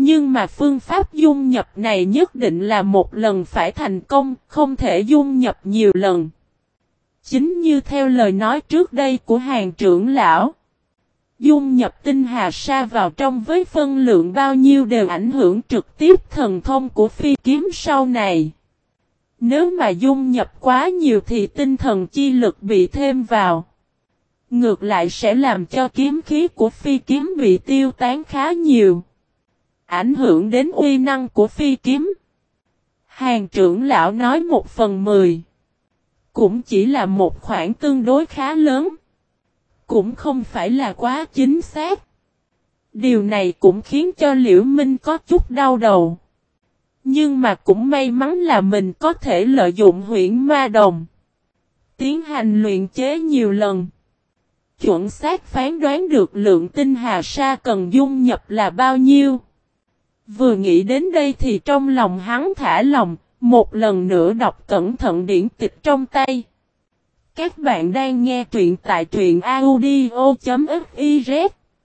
Nhưng mà phương pháp dung nhập này nhất định là một lần phải thành công, không thể dung nhập nhiều lần. Chính như theo lời nói trước đây của Hàng trưởng lão, dung nhập tinh hà sa vào trong với phân lượng bao nhiêu đều ảnh hưởng trực tiếp thần thông của phi kiếm sau này. Nếu mà dung nhập quá nhiều thì tinh thần chi lực bị thêm vào. Ngược lại sẽ làm cho kiếm khí của phi kiếm bị tiêu tán khá nhiều. Ảnh hưởng đến uy năng của phi kiếm. Hàng trưởng lão nói 1/10. Cũng chỉ là một khoản tương đối khá lớn. Cũng không phải là quá chính xác. Điều này cũng khiến cho Liễu Minh có chút đau đầu. Nhưng mà cũng may mắn là mình có thể lợi dụng huyễn ma đồng. Tiến hành luyện chế nhiều lần. Chuẩn xác phán đoán được lượng tinh hà sa cần dung nhập là bao nhiêu. Vừa nghĩ đến đây thì trong lòng hắn thả lòng, một lần nữa đọc cẩn thận điển tịch trong tay. Các bạn đang nghe truyện tại truyện audio.fiz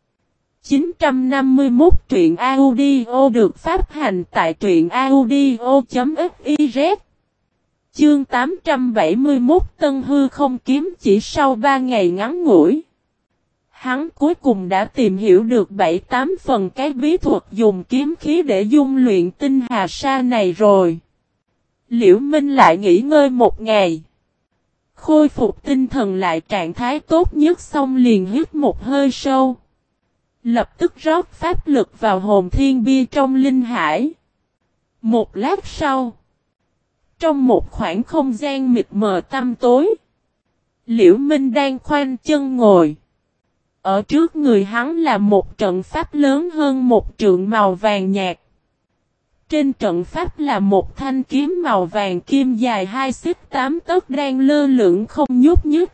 951 truyện audio được phát hành tại truyện audio.fiz. Chương 871 Tân Hư Không Kiếm chỉ sau 3 ngày ngắn ngủi. Hắn cuối cùng đã tìm hiểu được 7-8 phần cái bí thuật dùng kiếm khí để dung luyện tinh hà sa này rồi. Liễu Minh lại nghỉ ngơi một ngày. Khôi phục tinh thần lại trạng thái tốt nhất xong liền hít một hơi sâu. Lập tức rót pháp lực vào hồn thiên bia trong linh hải. Một lát sau, trong một khoảng không gian mịt mờ tăm tối, Liễu Minh đang khoanh chân ngồi. Ở trước người hắn là một trận pháp lớn hơn một trượng màu vàng nhạt. Trên trận pháp là một thanh kiếm màu vàng kim dài 2 xích 8 tấc đang lơ lửng không nhúc nhích.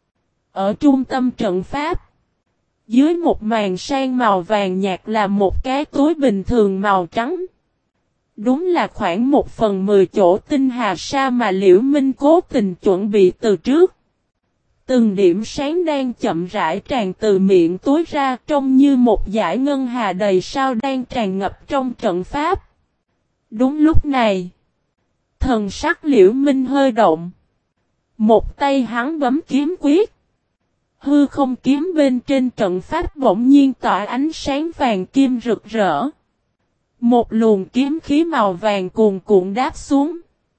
Ở trung tâm trận pháp, dưới một màn sang màu vàng nhạt là một cái túi bình thường màu trắng. Đúng là khoảng 1/10 chỗ tinh hà sa mà Liễu Minh cố tình chuẩn bị từ trước. Từng điểm sáng đang chậm rãi tràn từ miệng túi ra trông như một dải ngân hà đầy sao đang tràn ngập trong trận pháp. Đúng lúc này, thần sắc Liễu Minh hơi động. Một tay hắn bấm kiếm quyết. Hư không kiếm bên trên trận pháp bỗng nhiên tỏa ánh sáng vàng kim rực rỡ. Một luồng kiếm khí màu vàng cuồn cuộn đáp xuống.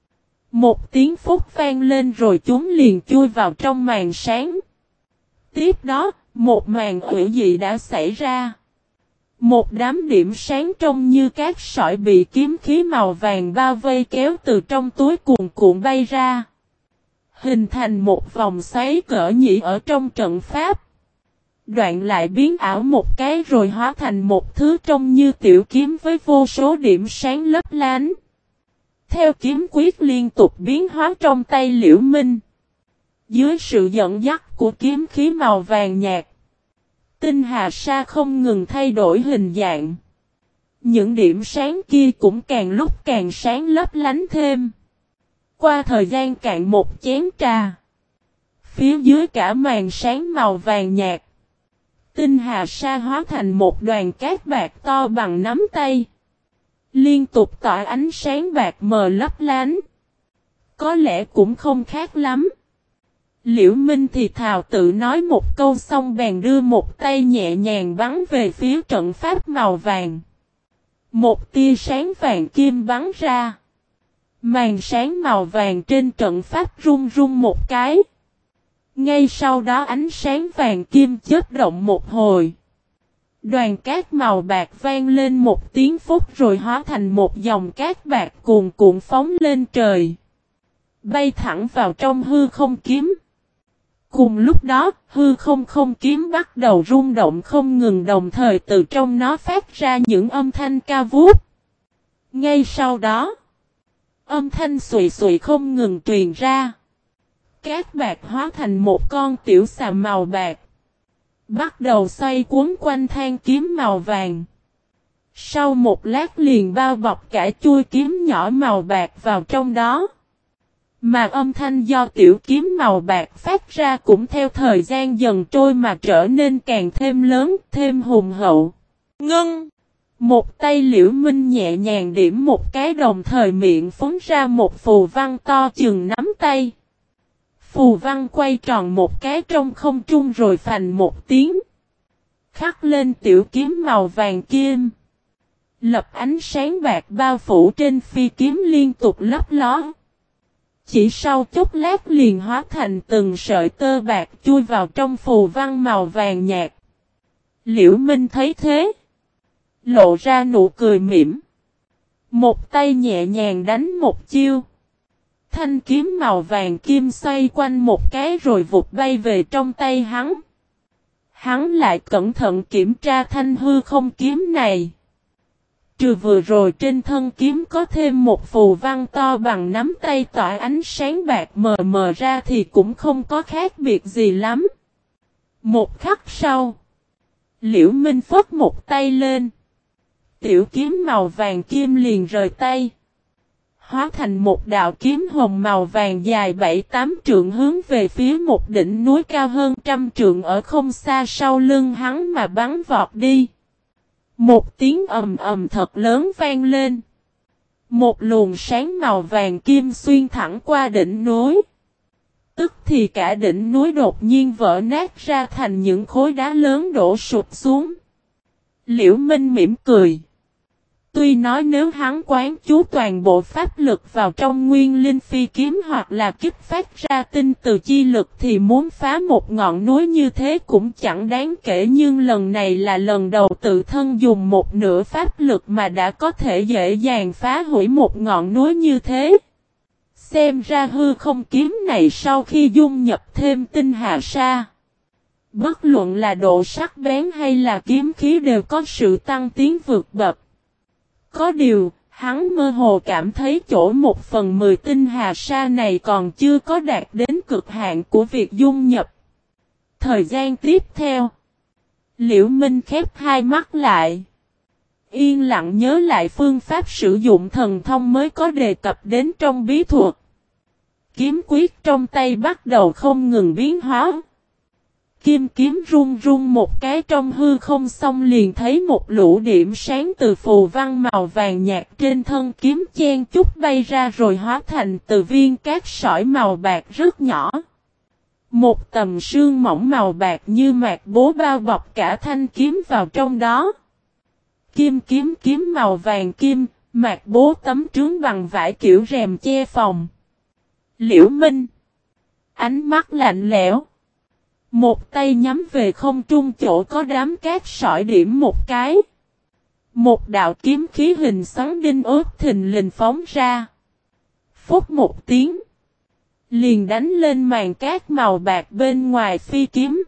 Một tiếng phúc vang lên rồi chúng liền chui vào trong màn sáng. Tiếp đó, một màn hủy dị đã xảy ra. Một đám điểm sáng trông như các sỏi bị kiếm khí màu vàng bao vây kéo từ trong túi cuồn cuộn bay ra. Hình thành một vòng xoáy cỡ nhĩ ở trong trận pháp. Đoạn lại biến ảo một cái rồi hóa thành một thứ trông như tiểu kiếm với vô số điểm sáng lấp lánh. Theo kiếm quyết liên tục biến hóa trong tay Liễu Minh. Dưới sự dẫn dắt của kiếm khí màu vàng nhạt, tinh hà sa không ngừng thay đổi hình dạng. Những điểm sáng kia cũng càng lúc càng sáng lấp lánh thêm. Qua thời gian cạn một chén trà, phía dưới cả màn sáng màu vàng nhạt, tinh hà sa hóa thành một đoàn cát bạc to bằng nắm tay. Liên tục tỏa ánh sáng bạc mờ lấp lánh. Có lẽ cũng không khác lắm. Liễu Minh thì thào tự nói một câu xong bèn đưa một tay nhẹ nhàng bắn về phía trận pháp màu vàng. Một tia sáng vàng kim bắn ra. Màn sáng màu vàng trên trận pháp rung rung một cái. Ngay sau đó ánh sáng vàng kim chớp động một hồi. Đoàn cát màu bạc vang lên một tiếng phút rồi hóa thành một dòng cát bạc cuồn cuộn phóng lên trời. Bay thẳng vào trong hư không kiếm. Cùng lúc đó, hư không kiếm bắt đầu rung động không ngừng đồng thời từ trong nó phát ra những âm thanh cao vút. Ngay sau đó, âm thanh xùy xùy không ngừng truyền ra. Cát bạc hóa thành một con tiểu xà màu bạc. Bắt đầu xoay cuốn quanh than kiếm màu vàng. Sau một lát liền bao bọc cả chuôi kiếm nhỏ màu bạc vào trong đó. Mà âm thanh do tiểu kiếm màu bạc phát ra cũng theo thời gian dần trôi mà trở nên càng thêm lớn, thêm hùng hậu. Ngân! Một tay Liễu Minh nhẹ nhàng điểm một cái, đồng thời miệng phóng ra một phù văn to chừng nắm tay. Phù văn quay tròn một cái trong không trung rồi phành một tiếng. Khắc lên tiểu kiếm màu vàng kim. Lập ánh sáng bạc bao phủ trên phi kiếm liên tục lấp ló. Chỉ sau chốc lát liền hóa thành từng sợi tơ bạc chui vào trong phù văn màu vàng nhạt. Liễu Minh thấy thế, lộ ra nụ cười mỉm. Một tay nhẹ nhàng đánh một chiêu. Thanh kiếm màu vàng kim xoay quanh một cái rồi vụt bay về trong tay hắn. Hắn lại cẩn thận kiểm tra thanh hư không kiếm này. Trừ vừa rồi trên thân kiếm có thêm một phù văn to bằng nắm tay tỏa ánh sáng bạc mờ mờ ra thì cũng không có khác biệt gì lắm. Một khắc sau, Liễu Minh phất một tay lên. Tiểu kiếm màu vàng kim liền rời tay. Hóa thành một đạo kiếm hồng màu vàng dài 7-8 trượng hướng về phía một đỉnh núi cao hơn 100 trượng ở không xa sau lưng hắn mà bắn vọt đi. Một tiếng ầm ầm thật lớn vang lên. Một luồng sáng màu vàng kim xuyên thẳng qua đỉnh núi. Tức thì cả đỉnh núi đột nhiên vỡ nát ra thành những khối đá lớn đổ sụp xuống. Liễu Minh mỉm cười. Tuy nói nếu hắn quán chú toàn bộ pháp lực vào trong nguyên linh phi kiếm hoặc là kích phát ra tinh từ chi lực thì muốn phá một ngọn núi như thế cũng chẳng đáng kể, nhưng lần này là lần đầu tự thân dùng một nửa pháp lực mà đã có thể dễ dàng phá hủy một ngọn núi như thế. Xem ra hư không kiếm này sau khi dung nhập thêm tinh hà sa, bất luận là độ sắc bén hay là kiếm khí đều có sự tăng tiến vượt bậc. Có điều, hắn mơ hồ cảm thấy chỗ 1/10 tinh hà sa này còn chưa có đạt đến cực hạn của việc dung nhập. Thời gian tiếp theo, Liễu Minh khép hai mắt lại. Yên lặng nhớ lại phương pháp sử dụng thần thông mới có đề cập đến trong bí thuật. Kiếm quyết trong tay bắt đầu không ngừng biến hóa. Kim kiếm rung rung một cái trong hư không, xong liền thấy một lũ điểm sáng từ phù văn màu vàng nhạt trên thân kiếm chen chút bay ra rồi hóa thành từ viên cát sỏi màu bạc rất nhỏ. Một tầm sương mỏng màu bạc như mạc bố bao bọc cả thanh kiếm vào trong đó. Kim kiếm màu vàng kim, mạc bố tấm trướng bằng vải kiểu rèm che phòng. Liễu Minh, ánh mắt lạnh lẽo. Một tay nhắm về không trung chỗ có đám cát sỏi điểm một cái. Một đạo kiếm khí hình xoắn đinh ốp thình lình phóng ra. Phút một tiếng, liền đánh lên màn cát màu bạc bên ngoài phi kiếm.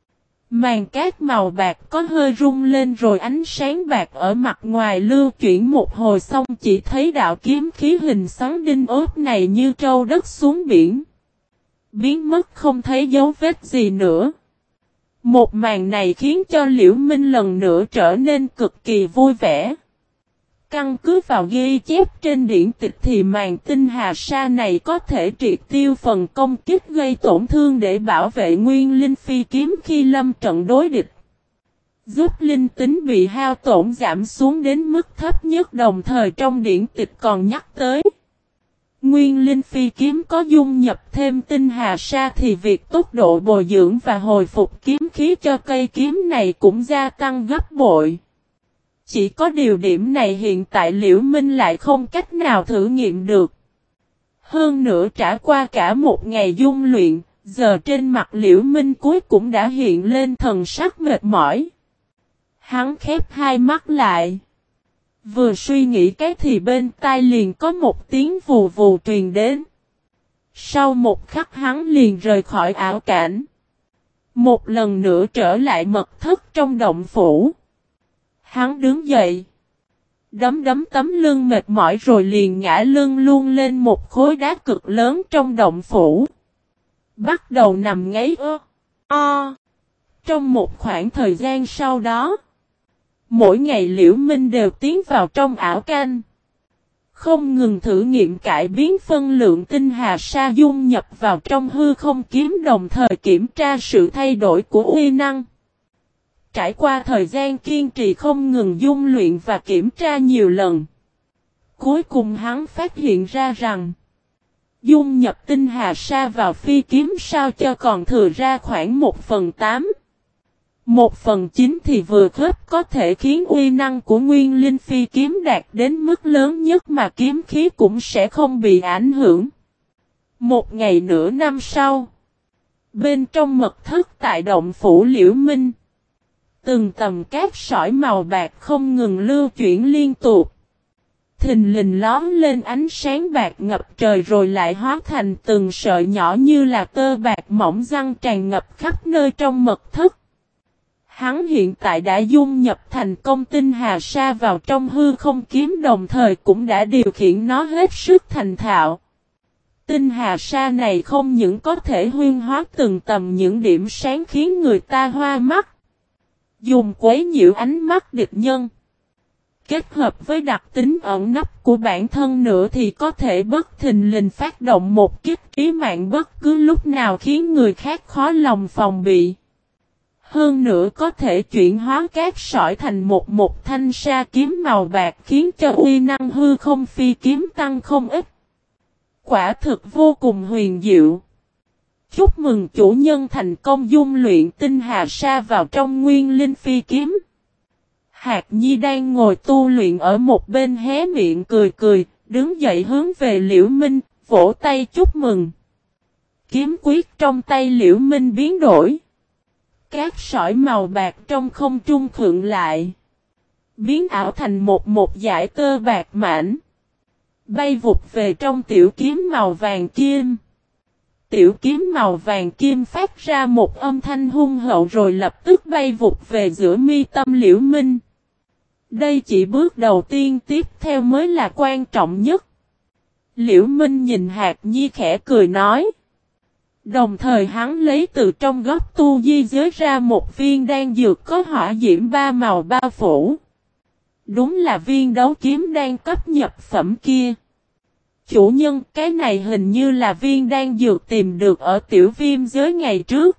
Màn cát màu bạc có hơi rung lên rồi ánh sáng bạc ở mặt ngoài lưu chuyển một hồi, xong chỉ thấy đạo kiếm khí hình xoắn đinh ốp này như trâu đất xuống biển. Biến mất không thấy dấu vết gì nữa. Một màn này khiến cho Liễu Minh lần nữa trở nên cực kỳ vui vẻ. Căn cứ vào ghi chép trên điển tịch thì màn tinh hà sa này có thể triệt tiêu phần công kích gây tổn thương để bảo vệ nguyên linh phi kiếm khi lâm trận đối địch. Giúp linh tính bị hao tổn giảm xuống đến mức thấp nhất, đồng thời trong điển tịch còn nhắc tới. Nguyên linh phi kiếm có dung nhập thêm tinh hà sa thì việc tốc độ bồi dưỡng và hồi phục kiếm khí cho cây kiếm này cũng gia tăng gấp bội. Chỉ có điều điểm này hiện tại Liễu Minh lại không cách nào thử nghiệm được. Hơn nữa trải qua cả một ngày dung luyện, giờ trên mặt Liễu Minh cuối cũng đã hiện lên thần sắc mệt mỏi. Hắn khép hai mắt lại. Vừa suy nghĩ cái thì bên tai liền có một tiếng vù vù truyền đến. Sau một khắc hắn liền rời khỏi ảo cảnh. Một lần nữa trở lại mật thất trong động phủ. Hắn đứng dậy. Đấm tấm lưng mệt mỏi rồi liền ngã lưng luôn lên một khối đá cực lớn trong động phủ. Bắt đầu nằm ngáy Trong một khoảng thời gian sau đó, mỗi ngày Liễu Minh đều tiến vào trong ảo canh. Không ngừng thử nghiệm cải biến phân lượng tinh hà sa dung nhập vào trong hư không kiếm, đồng thời kiểm tra sự thay đổi của uy năng. Trải qua thời gian kiên trì không ngừng dung luyện và kiểm tra nhiều lần. Cuối cùng hắn phát hiện ra rằng dung nhập tinh hà sa vào phi kiếm sao cho còn thừa ra khoảng 1/8. 1/9 thì vừa khớp có thể khiến uy năng của nguyên linh phi kiếm đạt đến mức lớn nhất mà kiếm khí cũng sẽ không bị ảnh hưởng. Một ngày nửa năm sau, bên trong mật thất tại động phủ Liễu Minh, từng tầm cát sỏi màu bạc không ngừng lưu chuyển liên tục. Thình lình lóm lên ánh sáng bạc ngập trời rồi lại hóa thành từng sợi nhỏ như là tơ bạc mỏng răng tràn ngập khắp nơi trong mật thất. Hắn hiện tại đã dung nhập thành công tinh hà sa vào trong hư không kiếm đồng thời cũng đã điều khiển nó hết sức thành thạo. Tinh hà sa này không những có thể huyên hóa từng tầm những điểm sáng khiến người ta hoa mắt, dùng quấy nhiễu ánh mắt địch nhân. Kết hợp với đặc tính ẩn nấp của bản thân nữa thì có thể bất thình lình phát động một kích trí mạng bất cứ lúc nào khiến người khác khó lòng phòng bị. Hơn nữa có thể chuyển hóa cát sỏi thành một thanh sa kiếm màu bạc khiến cho uy năng hư không phi kiếm tăng không ít. Quả thực vô cùng huyền diệu. Chúc mừng chủ nhân thành công dung luyện tinh hà sa vào trong nguyên linh phi kiếm. Hạc Nhi đang ngồi tu luyện ở một bên hé miệng cười cười, đứng dậy hướng về Liễu Minh, vỗ tay chúc mừng. Kiếm quyết trong tay Liễu Minh biến đổi. Cát sỏi màu bạc trong không trung khựng lại. Biến ảo thành một dải tơ bạc mảnh. Bay vụt về trong tiểu kiếm màu vàng kim. Tiểu kiếm màu vàng kim phát ra một âm thanh hung hậu rồi lập tức bay vụt về giữa mi tâm Liễu Minh. Đây chỉ bước đầu tiên, tiếp theo mới là quan trọng nhất. Liễu Minh nhìn Hạc Nhi khẽ cười nói. Đồng thời hắn lấy từ trong góc tu di giới ra một viên đan dược có hỏa diễm ba màu bao phủ. Đúng là viên đấu kiếm đan cấp nhập phẩm kia. Chủ nhân, cái này hình như là viên đan dược tìm được ở tiểu viêm giới ngày trước.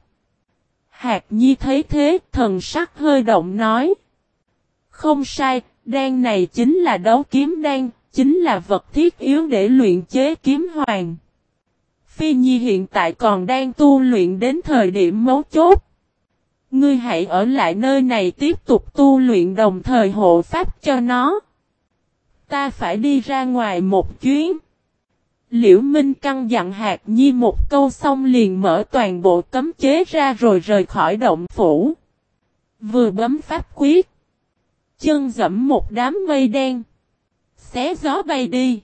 Hạc Nhi thấy thế, thần sắc hơi động nói. Không sai, đan này chính là đấu kiếm đan, chính là vật thiết yếu để luyện chế kiếm hoàng. Phi Nhi hiện tại còn đang tu luyện đến thời điểm mấu chốt. Ngươi hãy ở lại nơi này tiếp tục tu luyện đồng thời hộ pháp cho nó. Ta phải đi ra ngoài một chuyến. Liễu Minh căn dặn Hạc Nhi một câu xong liền mở toàn bộ cấm chế ra rồi rời khỏi động phủ. Vừa bấm pháp quyết. Chân dẫm một đám mây đen. Xé gió bay đi.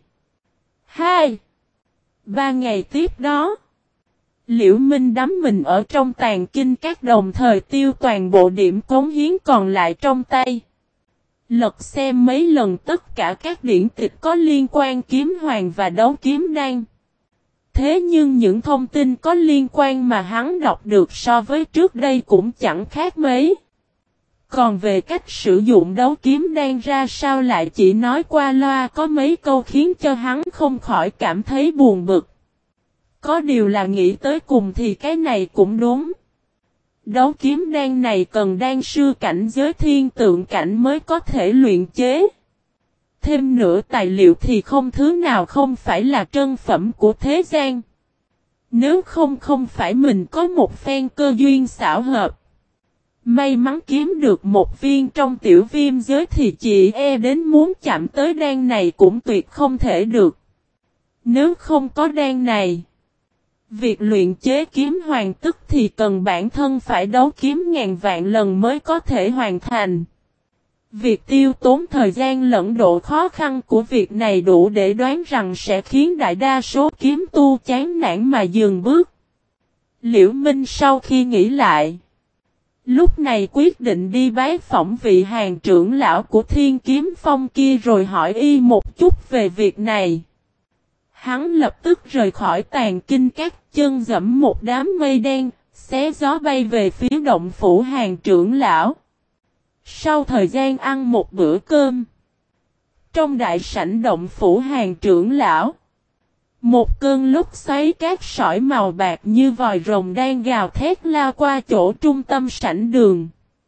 2-3 ngày tiếp đó. Liễu Minh đắm mình ở trong tàn kinh các đồng thời tiêu toàn bộ điểm cống hiến còn lại trong tay. Lật xem mấy lần tất cả các điển tịch có liên quan kiếm hoàng và đấu kiếm đan. Thế nhưng những thông tin có liên quan mà hắn đọc được so với trước đây cũng chẳng khác mấy. Còn về cách sử dụng đấu kiếm đan ra sao lại chỉ nói qua loa có mấy câu khiến cho hắn không khỏi cảm thấy buồn bực. Có điều là nghĩ tới cùng thì cái này cũng đúng. Đấu kiếm đan này cần đan sư cảnh giới thiên tượng cảnh mới có thể luyện chế. Thêm nữa tài liệu thì không thứ nào không phải là trân phẩm của thế gian. Nếu không phải mình có một phen cơ duyên xảo hợp. May mắn kiếm được một viên trong tiểu viêm giới thì chị đến muốn chạm tới đan này cũng tuyệt không thể được. Nếu không có đan này, việc luyện chế kiếm hoàng tức thì cần bản thân phải đấu kiếm ngàn vạn lần mới có thể hoàn thành. Việc tiêu tốn thời gian lẫn độ khó khăn của việc này đủ để đoán rằng sẽ khiến đại đa số kiếm tu chán nản mà dừng bước. Liễu Minh sau khi nghĩ lại, lúc này quyết định đi bái phỏng vị hàng trưởng lão của Thiên Kiếm Phong kia rồi hỏi y một chút về việc này. Hắn lập tức rời khỏi tàn kinh các chân dẫm một đám mây đen, xé gió bay về phía động phủ hàng trưởng lão. Sau thời gian ăn một bữa cơm, trong đại sảnh động phủ hàng trưởng lão, một cơn lốc xoáy cát sỏi màu bạc như vòi rồng đang gào thét lao qua chỗ trung tâm sảnh đường.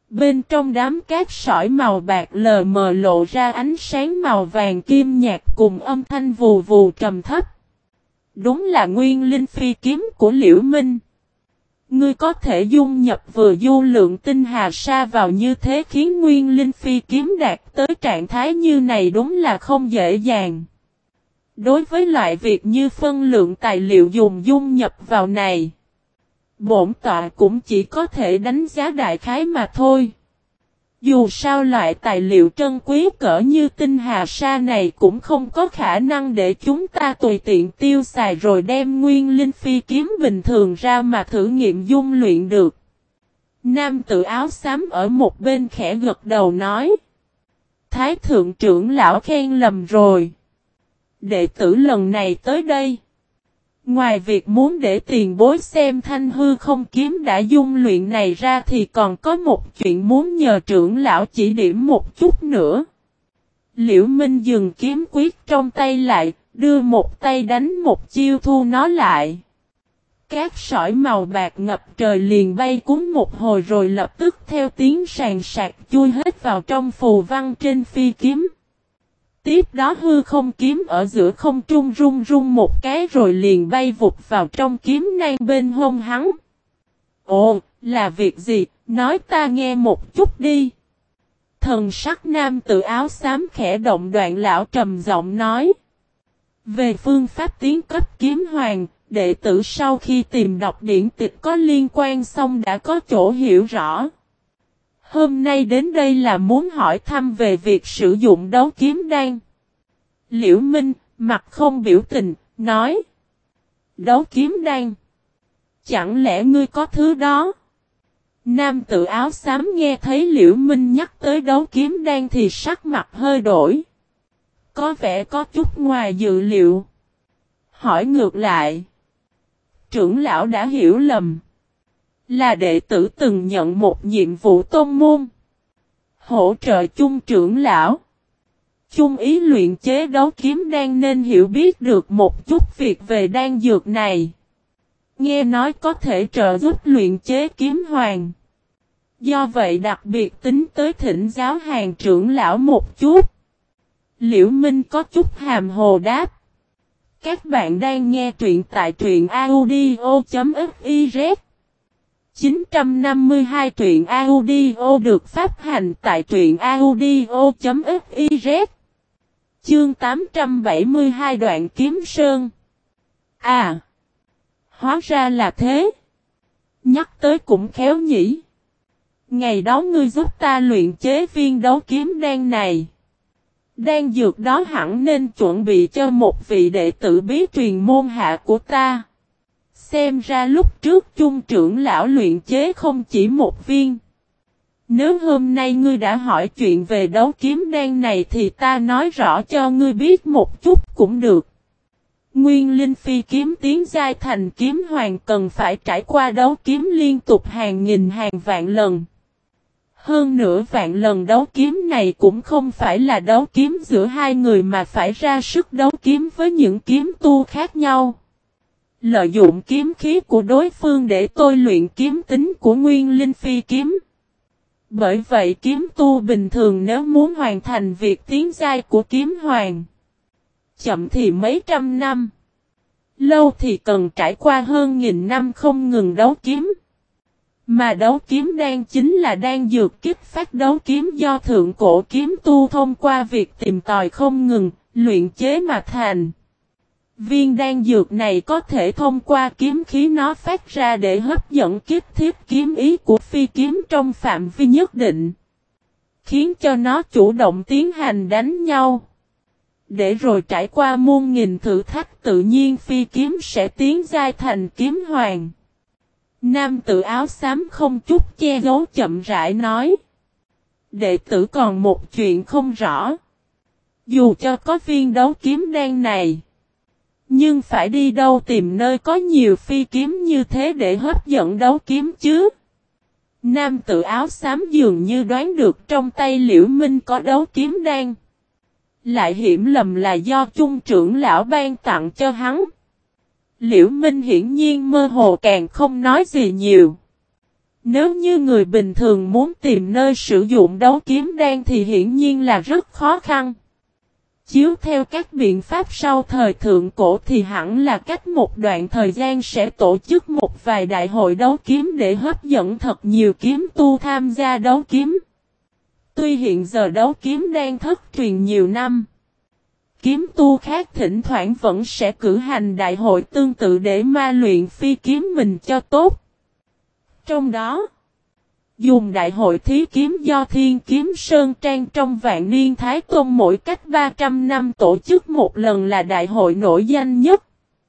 Bên trong đám cát sỏi màu bạc lờ mờ lộ ra ánh sáng màu vàng kim nhạt cùng âm thanh vù vù trầm thấp. Đúng là nguyên linh phi kiếm của Liễu Minh. Ngươi có thể dung nhập vừa du lượng tinh hà sa vào như thế khiến nguyên linh phi kiếm đạt tới trạng thái như này đúng là không dễ dàng. Đối với loại việc như phân lượng tài liệu dùng dung nhập vào này, bổn tọa cũng chỉ có thể đánh giá đại khái mà thôi. Dù sao loại tài liệu trân quý cỡ như tinh hà sa này cũng không có khả năng để chúng ta tùy tiện tiêu xài rồi đem nguyên linh phi kiếm bình thường ra mà thử nghiệm dung luyện được. Nam tử áo xám ở một bên khẽ gật đầu nói. Thái thượng trưởng lão khen lầm rồi. Đệ tử lần này tới đây, ngoài việc muốn để tiền bối xem thanh hư không kiếm đã dung luyện này ra thì còn có một chuyện muốn nhờ trưởng lão chỉ điểm một chút nữa. Liễu Minh dừng kiếm quyết trong tay lại, đưa một tay đánh một chiêu thu nó lại. Cát sỏi màu bạc ngập trời liền bay cuốn một hồi rồi lập tức theo tiếng sàn sạc chui hết vào trong phù văn trên phi kiếm. Tiếp đó hư không kiếm ở giữa không trung rung rung một cái rồi liền bay vụt vào trong kiếm nang bên hông hắn. Ồ, là việc gì? Nói ta nghe một chút đi. Thần sắc nam tự áo xám khẽ động, Đoạn lão trầm giọng nói. Về phương pháp tiến cấp kiếm hoàng, đệ tử sau khi tìm đọc điển tịch có liên quan xong đã có chỗ hiểu rõ. Hôm nay đến đây là muốn hỏi thăm về việc sử dụng đấu kiếm đan. Liễu Minh, mặt không biểu tình, nói. Đấu kiếm đan. Chẳng lẽ ngươi có thứ đó? Nam tự áo xám nghe thấy Liễu Minh nhắc tới đấu kiếm đan thì sắc mặt hơi đổi. Có vẻ có chút ngoài dự liệu. Hỏi ngược lại. Trưởng lão đã hiểu lầm. Là đệ tử từng nhận một nhiệm vụ tôn môn. Hỗ trợ chung trưởng lão. Chung ý luyện chế đấu kiếm đan nên hiểu biết được một chút việc về đan dược này. Nghe nói có thể trợ giúp luyện chế kiếm hoàng. Do vậy đặc biệt tính tới thỉnh giáo hàng trưởng lão một chút. Liễu Minh có chút hàm hồ đáp. Các bạn đang nghe truyện tại truyện audio.fiz 952 truyện audio được phát hành tại truyện audio.fiz. Chương 872 Đoạn Kiếm Sơn. À! Hóa ra là thế. Nhắc tới cũng khéo nhỉ. Ngày đó ngươi giúp ta luyện chế viên đấu kiếm đan này. Đan dược đó hẳn nên chuẩn bị cho một vị đệ tử bí truyền môn hạ của ta. Xem ra lúc trước chung trưởng lão luyện chế không chỉ một viên. Nếu hôm nay ngươi đã hỏi chuyện về đấu kiếm đan này thì ta nói rõ cho ngươi biết một chút cũng được. Nguyên linh phi kiếm tiến giai thành kiếm hoàng cần phải trải qua đấu kiếm liên tục hàng nghìn hàng vạn lần. Hơn nữa vạn lần đấu kiếm này cũng không phải là đấu kiếm giữa hai người mà phải ra sức đấu kiếm với những kiếm tu khác nhau. Lợi dụng kiếm khí của đối phương để tôi luyện kiếm tính của nguyên linh phi kiếm. Bởi vậy kiếm tu bình thường nếu muốn hoàn thành việc tiến giai của kiếm hoàng, chậm thì mấy trăm năm, lâu thì cần trải qua hơn nghìn năm không ngừng đấu kiếm. Mà đấu kiếm đan chính là đan dược kích phát đấu kiếm do thượng cổ kiếm tu thông qua việc tìm tòi không ngừng, luyện chế mà thành. Viên đan dược này có thể thông qua kiếm khí nó phát ra để hấp dẫn kích thiết kiếm ý của phi kiếm trong phạm vi nhất định, khiến cho nó chủ động tiến hành đánh nhau. Để rồi trải qua muôn nghìn thử thách tự nhiên phi kiếm sẽ tiến giai thành kiếm hoàng. Nam tử áo xám không chút che giấu chậm rãi nói. Đệ tử còn một chuyện không rõ. Dù cho có viên đấu kiếm đan này, nhưng phải đi đâu tìm nơi có nhiều phi kiếm như thế để hấp dẫn đấu kiếm chứ? Nam tử áo xám dường như đoán được trong tay Liễu Minh có đấu kiếm đan. Lại hiểu lầm là do chung trưởng lão ban tặng cho hắn. Liễu Minh hiển nhiên mơ hồ càng không nói gì nhiều. Nếu như người bình thường muốn tìm nơi sử dụng đấu kiếm đan thì hiển nhiên là rất khó khăn. Chiếu theo các biện pháp sau thời thượng cổ thì hẳn là cách một đoạn thời gian sẽ tổ chức một vài đại hội đấu kiếm để hấp dẫn thật nhiều kiếm tu tham gia đấu kiếm. Tuy hiện giờ đấu kiếm đang thất truyền nhiều năm, kiếm tu khác thỉnh thoảng vẫn sẽ cử hành đại hội tương tự để ma luyện phi kiếm mình cho tốt. Trong đó, dùng đại hội thí kiếm do Thiên Kiếm Sơn Trang trong Vạn Niên Thái Tôn mỗi cách 300 năm tổ chức một lần là đại hội nổi danh nhất.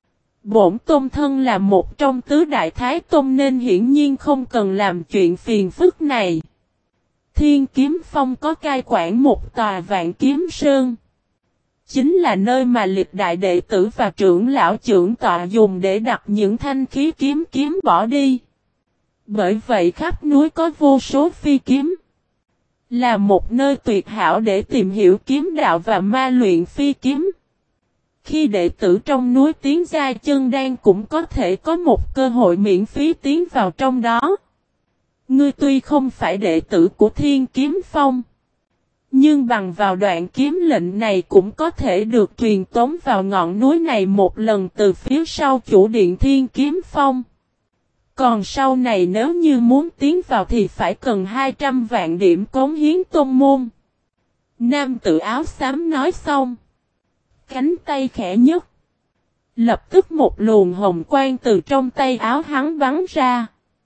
Bổn Tôn thân là một trong tứ đại Thái Tôn nên hiển nhiên không cần làm chuyện phiền phức này. Thiên Kiếm Phong có cai quản một tòa Vạn Kiếm Sơn. Chính là nơi mà lịch đại đệ tử và trưởng lão trưởng tọa dùng để đặt những thanh khí kiếm bỏ đi. Bởi vậy khắp núi có vô số phi kiếm. Là một nơi tuyệt hảo để tìm hiểu kiếm đạo và ma luyện phi kiếm. Khi đệ tử trong núi tiến giai chân đan cũng có thể có một cơ hội miễn phí tiến vào trong đó. Ngươi tuy không phải đệ tử của Thiên Kiếm Phong, nhưng bằng vào đoạn kiếm lệnh này cũng có thể được truyền tống vào ngọn núi này một lần từ phía sau chủ điện Thiên Kiếm Phong. Còn sau này nếu như muốn tiến vào thì phải cần 200 vạn điểm cống hiến tôn môn. Nam tử áo xám nói xong, cánh tay khẽ nhấc, lập tức một luồng hồng quang từ trong tay áo hắn bắn ra.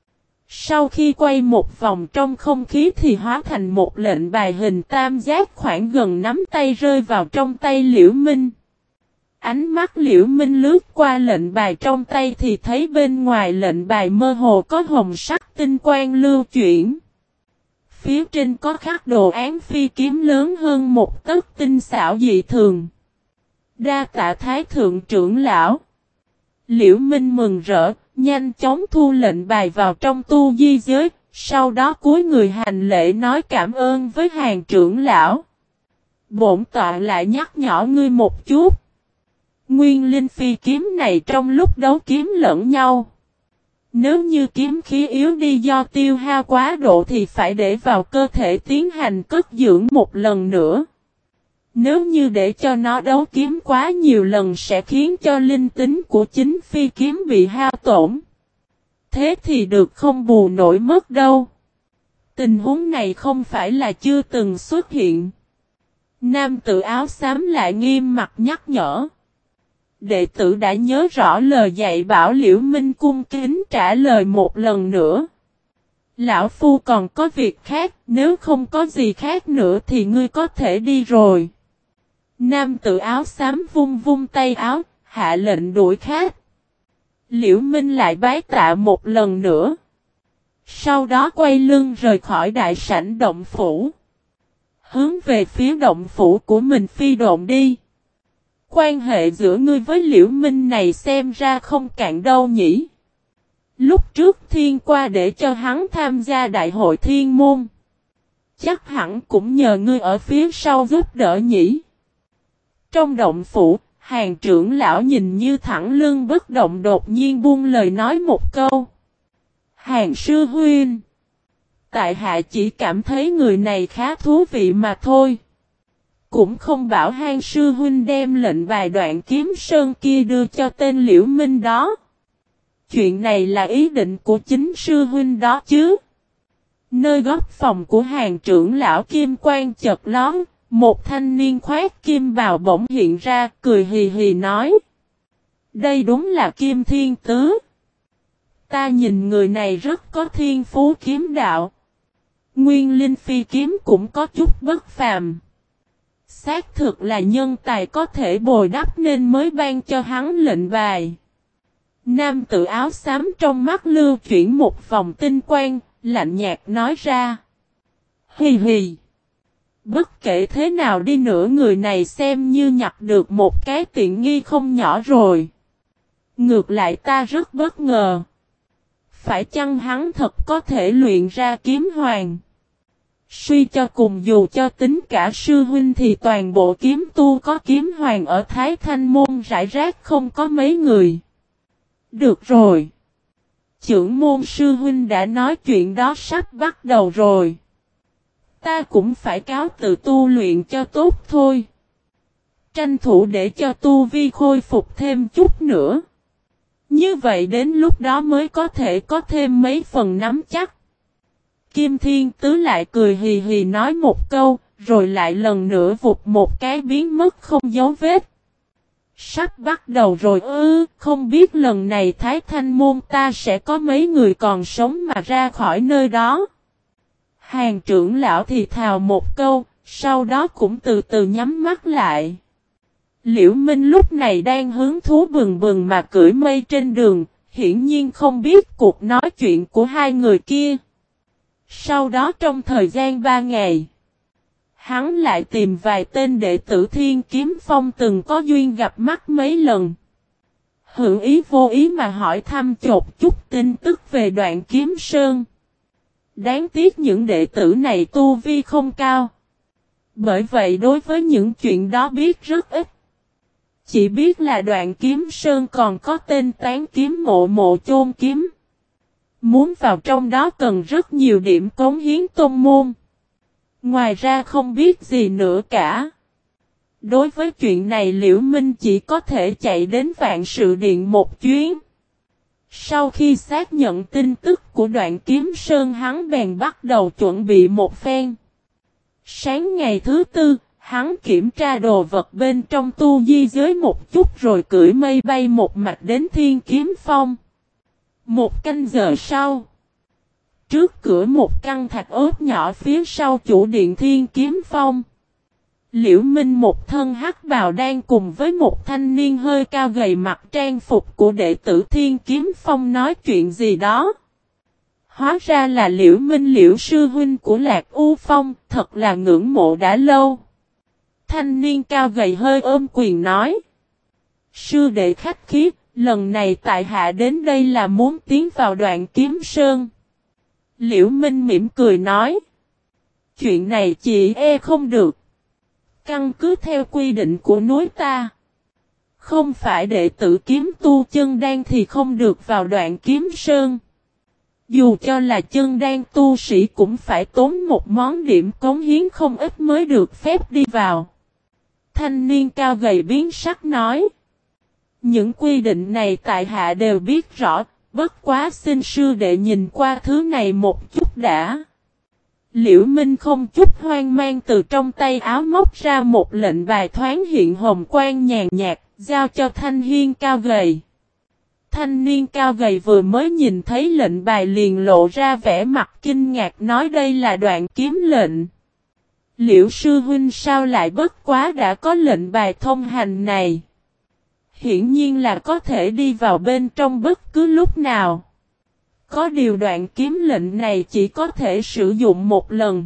Sau khi quay một vòng trong không khí thì hóa thành một lệnh bài hình tam giác khoảng gần nắm tay rơi vào trong tay Liễu Minh. Ánh mắt Liễu Minh lướt qua lệnh bài trong tay thì thấy bên ngoài lệnh bài mơ hồ có hồng sắc tinh quang lưu chuyển. Phía trên có khắc đồ án phi kiếm lớn hơn một tấc tinh xảo dị thường. Đa tạ Thái Thượng trưởng lão. Liễu Minh mừng rỡ, nhanh chóng thu lệnh bài vào trong tu di giới, sau đó cúi người hành lễ nói cảm ơn với hàng trưởng lão. Bổn tọa lại nhắc nhở ngươi một chút. Nguyên linh phi kiếm này trong lúc đấu kiếm lẫn nhau, nếu như kiếm khí yếu đi do tiêu hao quá độ thì phải để vào cơ thể tiến hành cất dưỡng một lần nữa. Nếu như để cho nó đấu kiếm quá nhiều lần sẽ khiến cho linh tính của chính phi kiếm bị hao tổn. Thế thì được không bù nổi mất đâu. Tình huống này không phải là chưa từng xuất hiện. Nam tử áo xám lại nghiêm mặt nhắc nhở. Đệ tử đã nhớ rõ lời dạy bảo Liễu Minh cung kính trả lời một lần nữa. Lão Phu còn có việc khác, nếu không có gì khác nữa thì ngươi có thể đi rồi. Nam tử áo xám vung vung tay áo, hạ lệnh đuổi khách. Liễu Minh lại bái tạ một lần nữa. Sau đó quay lưng rời khỏi đại sảnh động phủ. Hướng về phía động phủ của mình phi độn đi. Quan hệ giữa ngươi với Liễu Minh này xem ra không cạn đâu nhỉ. Lúc trước thiên qua để cho hắn tham gia đại hội thiên môn. Chắc hẳn cũng nhờ ngươi ở phía sau giúp đỡ nhỉ. Trong động phủ, hàng trưởng lão nhìn như thẳng lưng bất động đột nhiên buông lời nói một câu. Hàng sư huynh. Tại hạ chỉ cảm thấy người này khá thú vị mà thôi. Cũng không bảo hàng sư huynh đem lệnh bài đoạn kiếm sơn kia đưa cho tên Liễu Minh đó. Chuyện này là ý định của chính sư huynh đó chứ. Nơi góc phòng của hàng trưởng lão kim quang chợt lóm. Một thanh niên khoác kim bào bỗng hiện ra, cười hì hì nói. Đây đúng là Kim Thiên Tứ. Ta nhìn người này rất có thiên phú kiếm đạo. Nguyên linh phi kiếm cũng có chút bất phàm. Xác thực là nhân tài có thể bồi đắp nên mới ban cho hắn lệnh bài. Nam tử áo xám trong mắt lưu chuyển một vòng tinh quang, lạnh nhạt nói ra. Hì hì. Bất kể thế nào đi nữa người này xem như nhặt được một cái tiện nghi không nhỏ rồi. Ngược lại ta rất bất ngờ. Phải chăng hắn thật có thể luyện ra kiếm hoàng? Suy cho cùng dù cho tính cả sư huynh thì toàn bộ kiếm tu có kiếm hoàng ở Thái Thanh Môn rải rác không có mấy người. Được rồi. Chưởng môn sư huynh đã nói chuyện đó sắp bắt đầu rồi. Ta cũng phải cáo tự tu luyện cho tốt thôi. Tranh thủ để cho tu vi khôi phục thêm chút nữa. Như vậy đến lúc đó mới có thể có thêm mấy phần nắm chắc. Kim Thiên Tứ lại cười hì hì nói một câu, rồi lại lần nữa vụt một cái biến mất không dấu vết. Sắp bắt đầu rồi không biết lần này Thái Thanh môn ta sẽ có mấy người còn sống mà ra khỏi nơi đó. Hàng trưởng lão thì thào một câu, sau đó cũng từ từ nhắm mắt lại. Liễu Minh lúc này đang hứng thú bừng bừng mà cưỡi mây trên đường, hiển nhiên không biết cuộc nói chuyện của hai người kia. Sau đó trong thời gian 3 ngày, hắn lại tìm vài tên đệ tử Thiên Kiếm Phong từng có duyên gặp mắt mấy lần. Hữu ý vô ý mà hỏi thăm chột chút tin tức về Đoạn Kiếm Sơn. Đáng tiếc những đệ tử này tu vi không cao. Bởi vậy đối với những chuyện đó biết rất ít. Chỉ biết là Đoạn Kiếm Sơn còn có tên Tán Kiếm Mộ chôn kiếm. Muốn vào trong đó cần rất nhiều điểm cống hiến tôn môn. Ngoài ra không biết gì nữa cả. Đối với chuyện này Liễu Minh chỉ có thể chạy đến Vạn Sự Điện một chuyến. Sau khi xác nhận tin tức của Đoạn Kiếm Sơn hắn bèn bắt đầu chuẩn bị một phen. Sáng ngày thứ tư, hắn kiểm tra đồ vật bên trong tu di giới một chút rồi cưỡi mây bay một mạch đến Thiên Kiếm Phong. Một canh giờ sau, trước cửa một căn thạch ốt nhỏ phía sau chủ điện Thiên Kiếm Phong, Liễu Minh một thân hắc bào đang cùng với một thanh niên hơi cao gầy mặc trang phục của đệ tử Thiên Kiếm Phong nói chuyện gì đó. Hóa ra là Liễu Minh Liễu sư huynh của Lạc U Phong, thật là ngưỡng mộ đã lâu. Thanh niên cao gầy hơi ôm quyền nói. Sư đệ khách khí, lần này tại hạ đến đây là muốn tiến vào Đoạn Kiếm Sơn. Liễu Minh mỉm cười nói. Chuyện này chị không được. Căn cứ theo quy định của núi ta. Không phải đệ tử kiếm tu chân đan thì không được vào Đoạn Kiếm Sơn. Dù cho là chân đan tu sĩ cũng phải tốn một món điểm cống hiến không ít mới được phép đi vào. Thanh niên cao gầy biến sắc nói. Những quy định này tại hạ đều biết rõ, bất quá xin sư đệ nhìn qua thứ này một chút đã. Liễu Minh không chút hoang mang từ trong tay áo móc ra một lệnh bài thoáng hiện hồng quang nhàn nhạt, giao cho thanh niên cao gầy. Thanh niên cao gầy vừa mới nhìn thấy lệnh bài liền lộ ra vẻ mặt kinh ngạc nói đây là Đoạn kiếm lệnh. Liễu sư huynh sao lại bất quá đã có lệnh bài thông hành này? Hiển nhiên là có thể đi vào bên trong bất cứ lúc nào. Có điều Đoạn kiếm lệnh này chỉ có thể sử dụng một lần.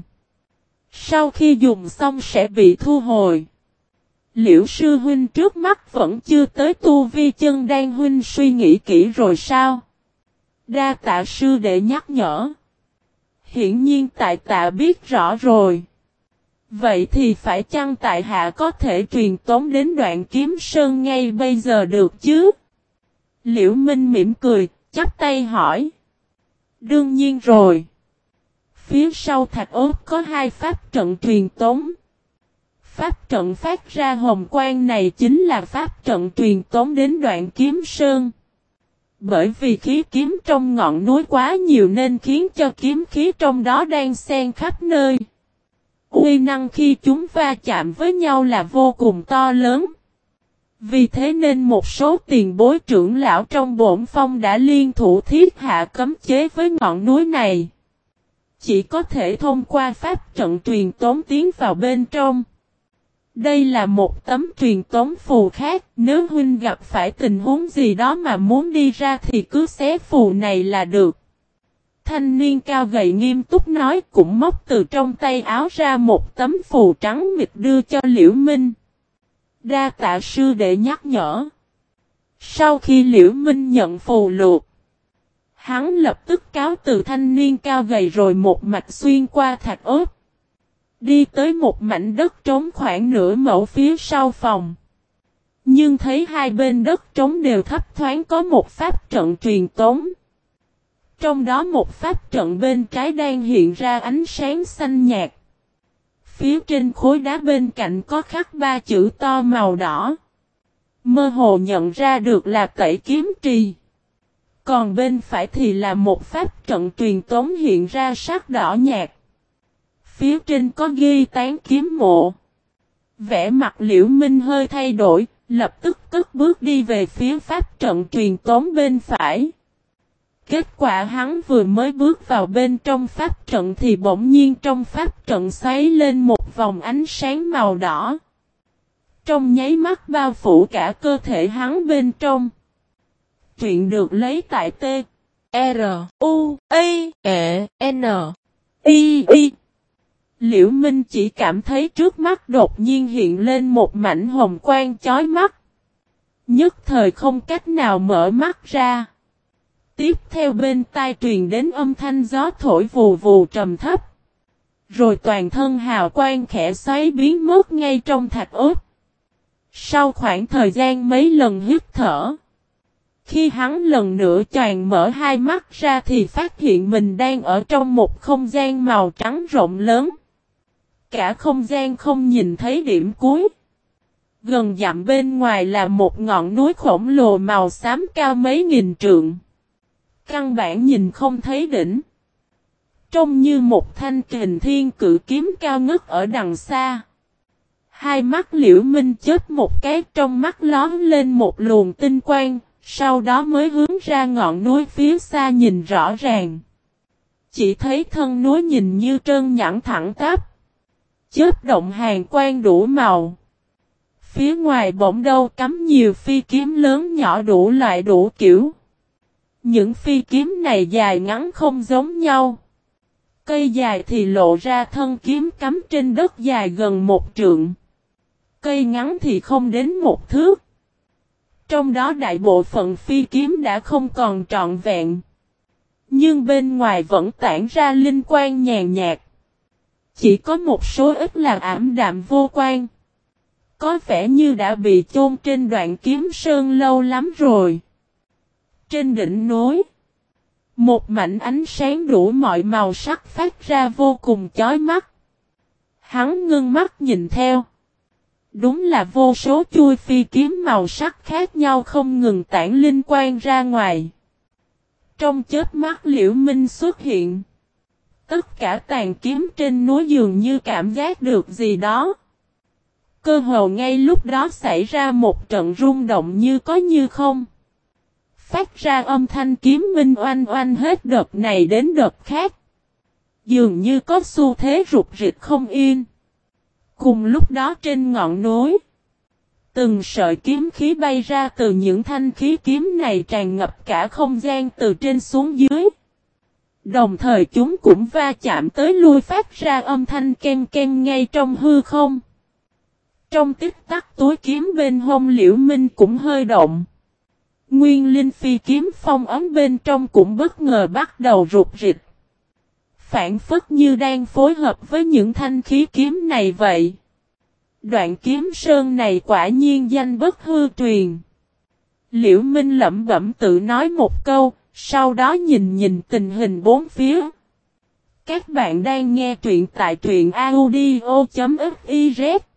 Sau khi dùng xong sẽ bị thu hồi. Liễu sư huynh trước mắt vẫn chưa tới tu vi chân đan huynh suy nghĩ kỹ rồi sao? Đa tạ sư đệ nhắc nhở. Hiển nhiên tại tạ biết rõ rồi. Vậy thì phải chăng tại hạ có thể truyền tống đến Đoạn Kiếm Sơn ngay bây giờ được chứ? Liễu Minh mỉm cười, chắp tay hỏi. Đương nhiên rồi. Phía sau thạch ốt có hai pháp trận truyền tống. Pháp trận phát ra hồng quang này chính là pháp trận truyền tống đến Đoạn Kiếm Sơn. Bởi vì khí kiếm trong ngọn núi quá nhiều nên khiến cho kiếm khí trong đó đang xen khắp nơi. Uy năng khi chúng va chạm với nhau là vô cùng to lớn. Vì thế nên một số tiền bối trưởng lão trong bổn phong đã liên thủ thiết hạ cấm chế với ngọn núi này. Chỉ có thể thông qua pháp trận truyền tống tiến vào bên trong. Đây là một tấm truyền tống phù khác, nếu huynh gặp phải tình huống gì đó mà muốn đi ra thì cứ xé phù này là được. Thanh niên cao gầy nghiêm túc nói cũng móc từ trong tay áo ra một tấm phù trắng mịt đưa cho Liễu Minh. Đa tạ sư đệ nhắc nhở. Sau khi Liễu Minh nhận phù lục, hắn lập tức cáo từ thanh niên cao gầy rồi một mạch xuyên qua thạch ốt. Đi tới một mảnh đất trống khoảng nửa mẫu phía sau phòng. Nhưng thấy hai bên đất trống đều thấp thoáng có một pháp trận truyền tống. Trong đó một pháp trận bên trái đang hiện ra ánh sáng xanh nhạt. Phía trên khối đá bên cạnh có khắc 3 chữ to màu đỏ. Mơ hồ nhận ra được là Tẩy Kiếm Trì. Còn bên phải thì là một pháp trận truyền tống hiện ra sắc đỏ nhạt. Phía trên có ghi Tán Kiếm Mộ. Vẻ mặt Liễu Minh hơi thay đổi, lập tức cất bước đi về phía pháp trận truyền tống bên phải. Kết quả hắn vừa mới bước vào bên trong pháp trận thì bỗng nhiên trong pháp trận xoáy lên một vòng ánh sáng màu đỏ. Trong nháy mắt bao phủ cả cơ thể hắn bên trong. Truyện được lấy tại T. R. U. A. N. I. Liễu Minh chỉ cảm thấy trước mắt đột nhiên hiện lên một mảnh hồng quang chói mắt. Nhất thời không cách nào mở mắt ra. Tiếp theo bên tai truyền đến âm thanh gió thổi vù vù trầm thấp. Rồi toàn thân hào quang khẽ xoáy biến mất ngay trong thạch ốt. Sau khoảng thời gian mấy lần hít thở. Khi hắn lần nữa choàng mở hai mắt ra thì phát hiện mình đang ở trong một không gian màu trắng rộng lớn. Cả không gian không nhìn thấy điểm cuối. Gần dặm bên ngoài là một ngọn núi khổng lồ màu xám cao mấy nghìn trượng. Căn bản nhìn không thấy đỉnh. Trông như một thanh kình thiên cự kiếm cao ngất ở đằng xa. Hai mắt Liễu Minh chớp một cái, trong mắt lóe lên một luồng tinh quang, sau đó mới hướng ra ngọn núi phía xa nhìn rõ ràng. Chỉ thấy thân núi nhìn như trơn nhẵn thẳng tắp. Chớp động hàn quang đủ màu. Phía ngoài bỗng đâu cắm nhiều phi kiếm lớn nhỏ đủ loại đủ kiểu. Những phi kiếm này dài ngắn không giống nhau. Cây dài thì lộ ra thân kiếm cắm trên đất dài gần 1 trượng. Cây ngắn thì không đến 1 thước. Trong đó đại bộ phận phi kiếm đã không còn trọn vẹn. Nhưng bên ngoài vẫn tản ra linh quang nhàn nhạt. Chỉ có một số ít là ảm đạm vô quang. Có vẻ như đã bị chôn trên đoạn kiếm sơn lâu lắm rồi. Trên đỉnh núi, một mảnh ánh sáng đủ mọi màu sắc phát ra vô cùng chói mắt. Hắn ngưng mắt nhìn theo. Đúng là vô số chui phi kiếm màu sắc khác nhau không ngừng tản linh quang ra ngoài. Trong chớp mắt Liễu Minh xuất hiện. Tất cả tàn kiếm trên núi dường như cảm giác được gì đó. Cơ hồ ngay lúc đó xảy ra một trận rung động như có như không. Phát ra âm thanh kiếm minh oanh oanh hết đợt này đến đợt khác. Dường như có xu thế rụt rịch không yên. Cùng lúc đó trên ngọn núi, từng sợi kiếm khí bay ra từ những thanh khí kiếm này tràn ngập cả không gian từ trên xuống dưới. Đồng thời chúng cũng va chạm tới lui phát ra âm thanh ken ken ngay trong hư không. Trong tích tắc túi kiếm bên hông Liễu Minh cũng hơi động. Nguyên linh phi kiếm phong ấn bên trong cũng bất ngờ bắt đầu rụt rịch. Phản phất như đang phối hợp với những thanh khí kiếm này vậy. Đoạn kiếm sơn này quả nhiên danh bất hư truyền. Liễu Minh lẩm bẩm tự nói một câu, sau đó nhìn tình hình bốn phía. Các bạn đang nghe truyện tại truyện audio.fiz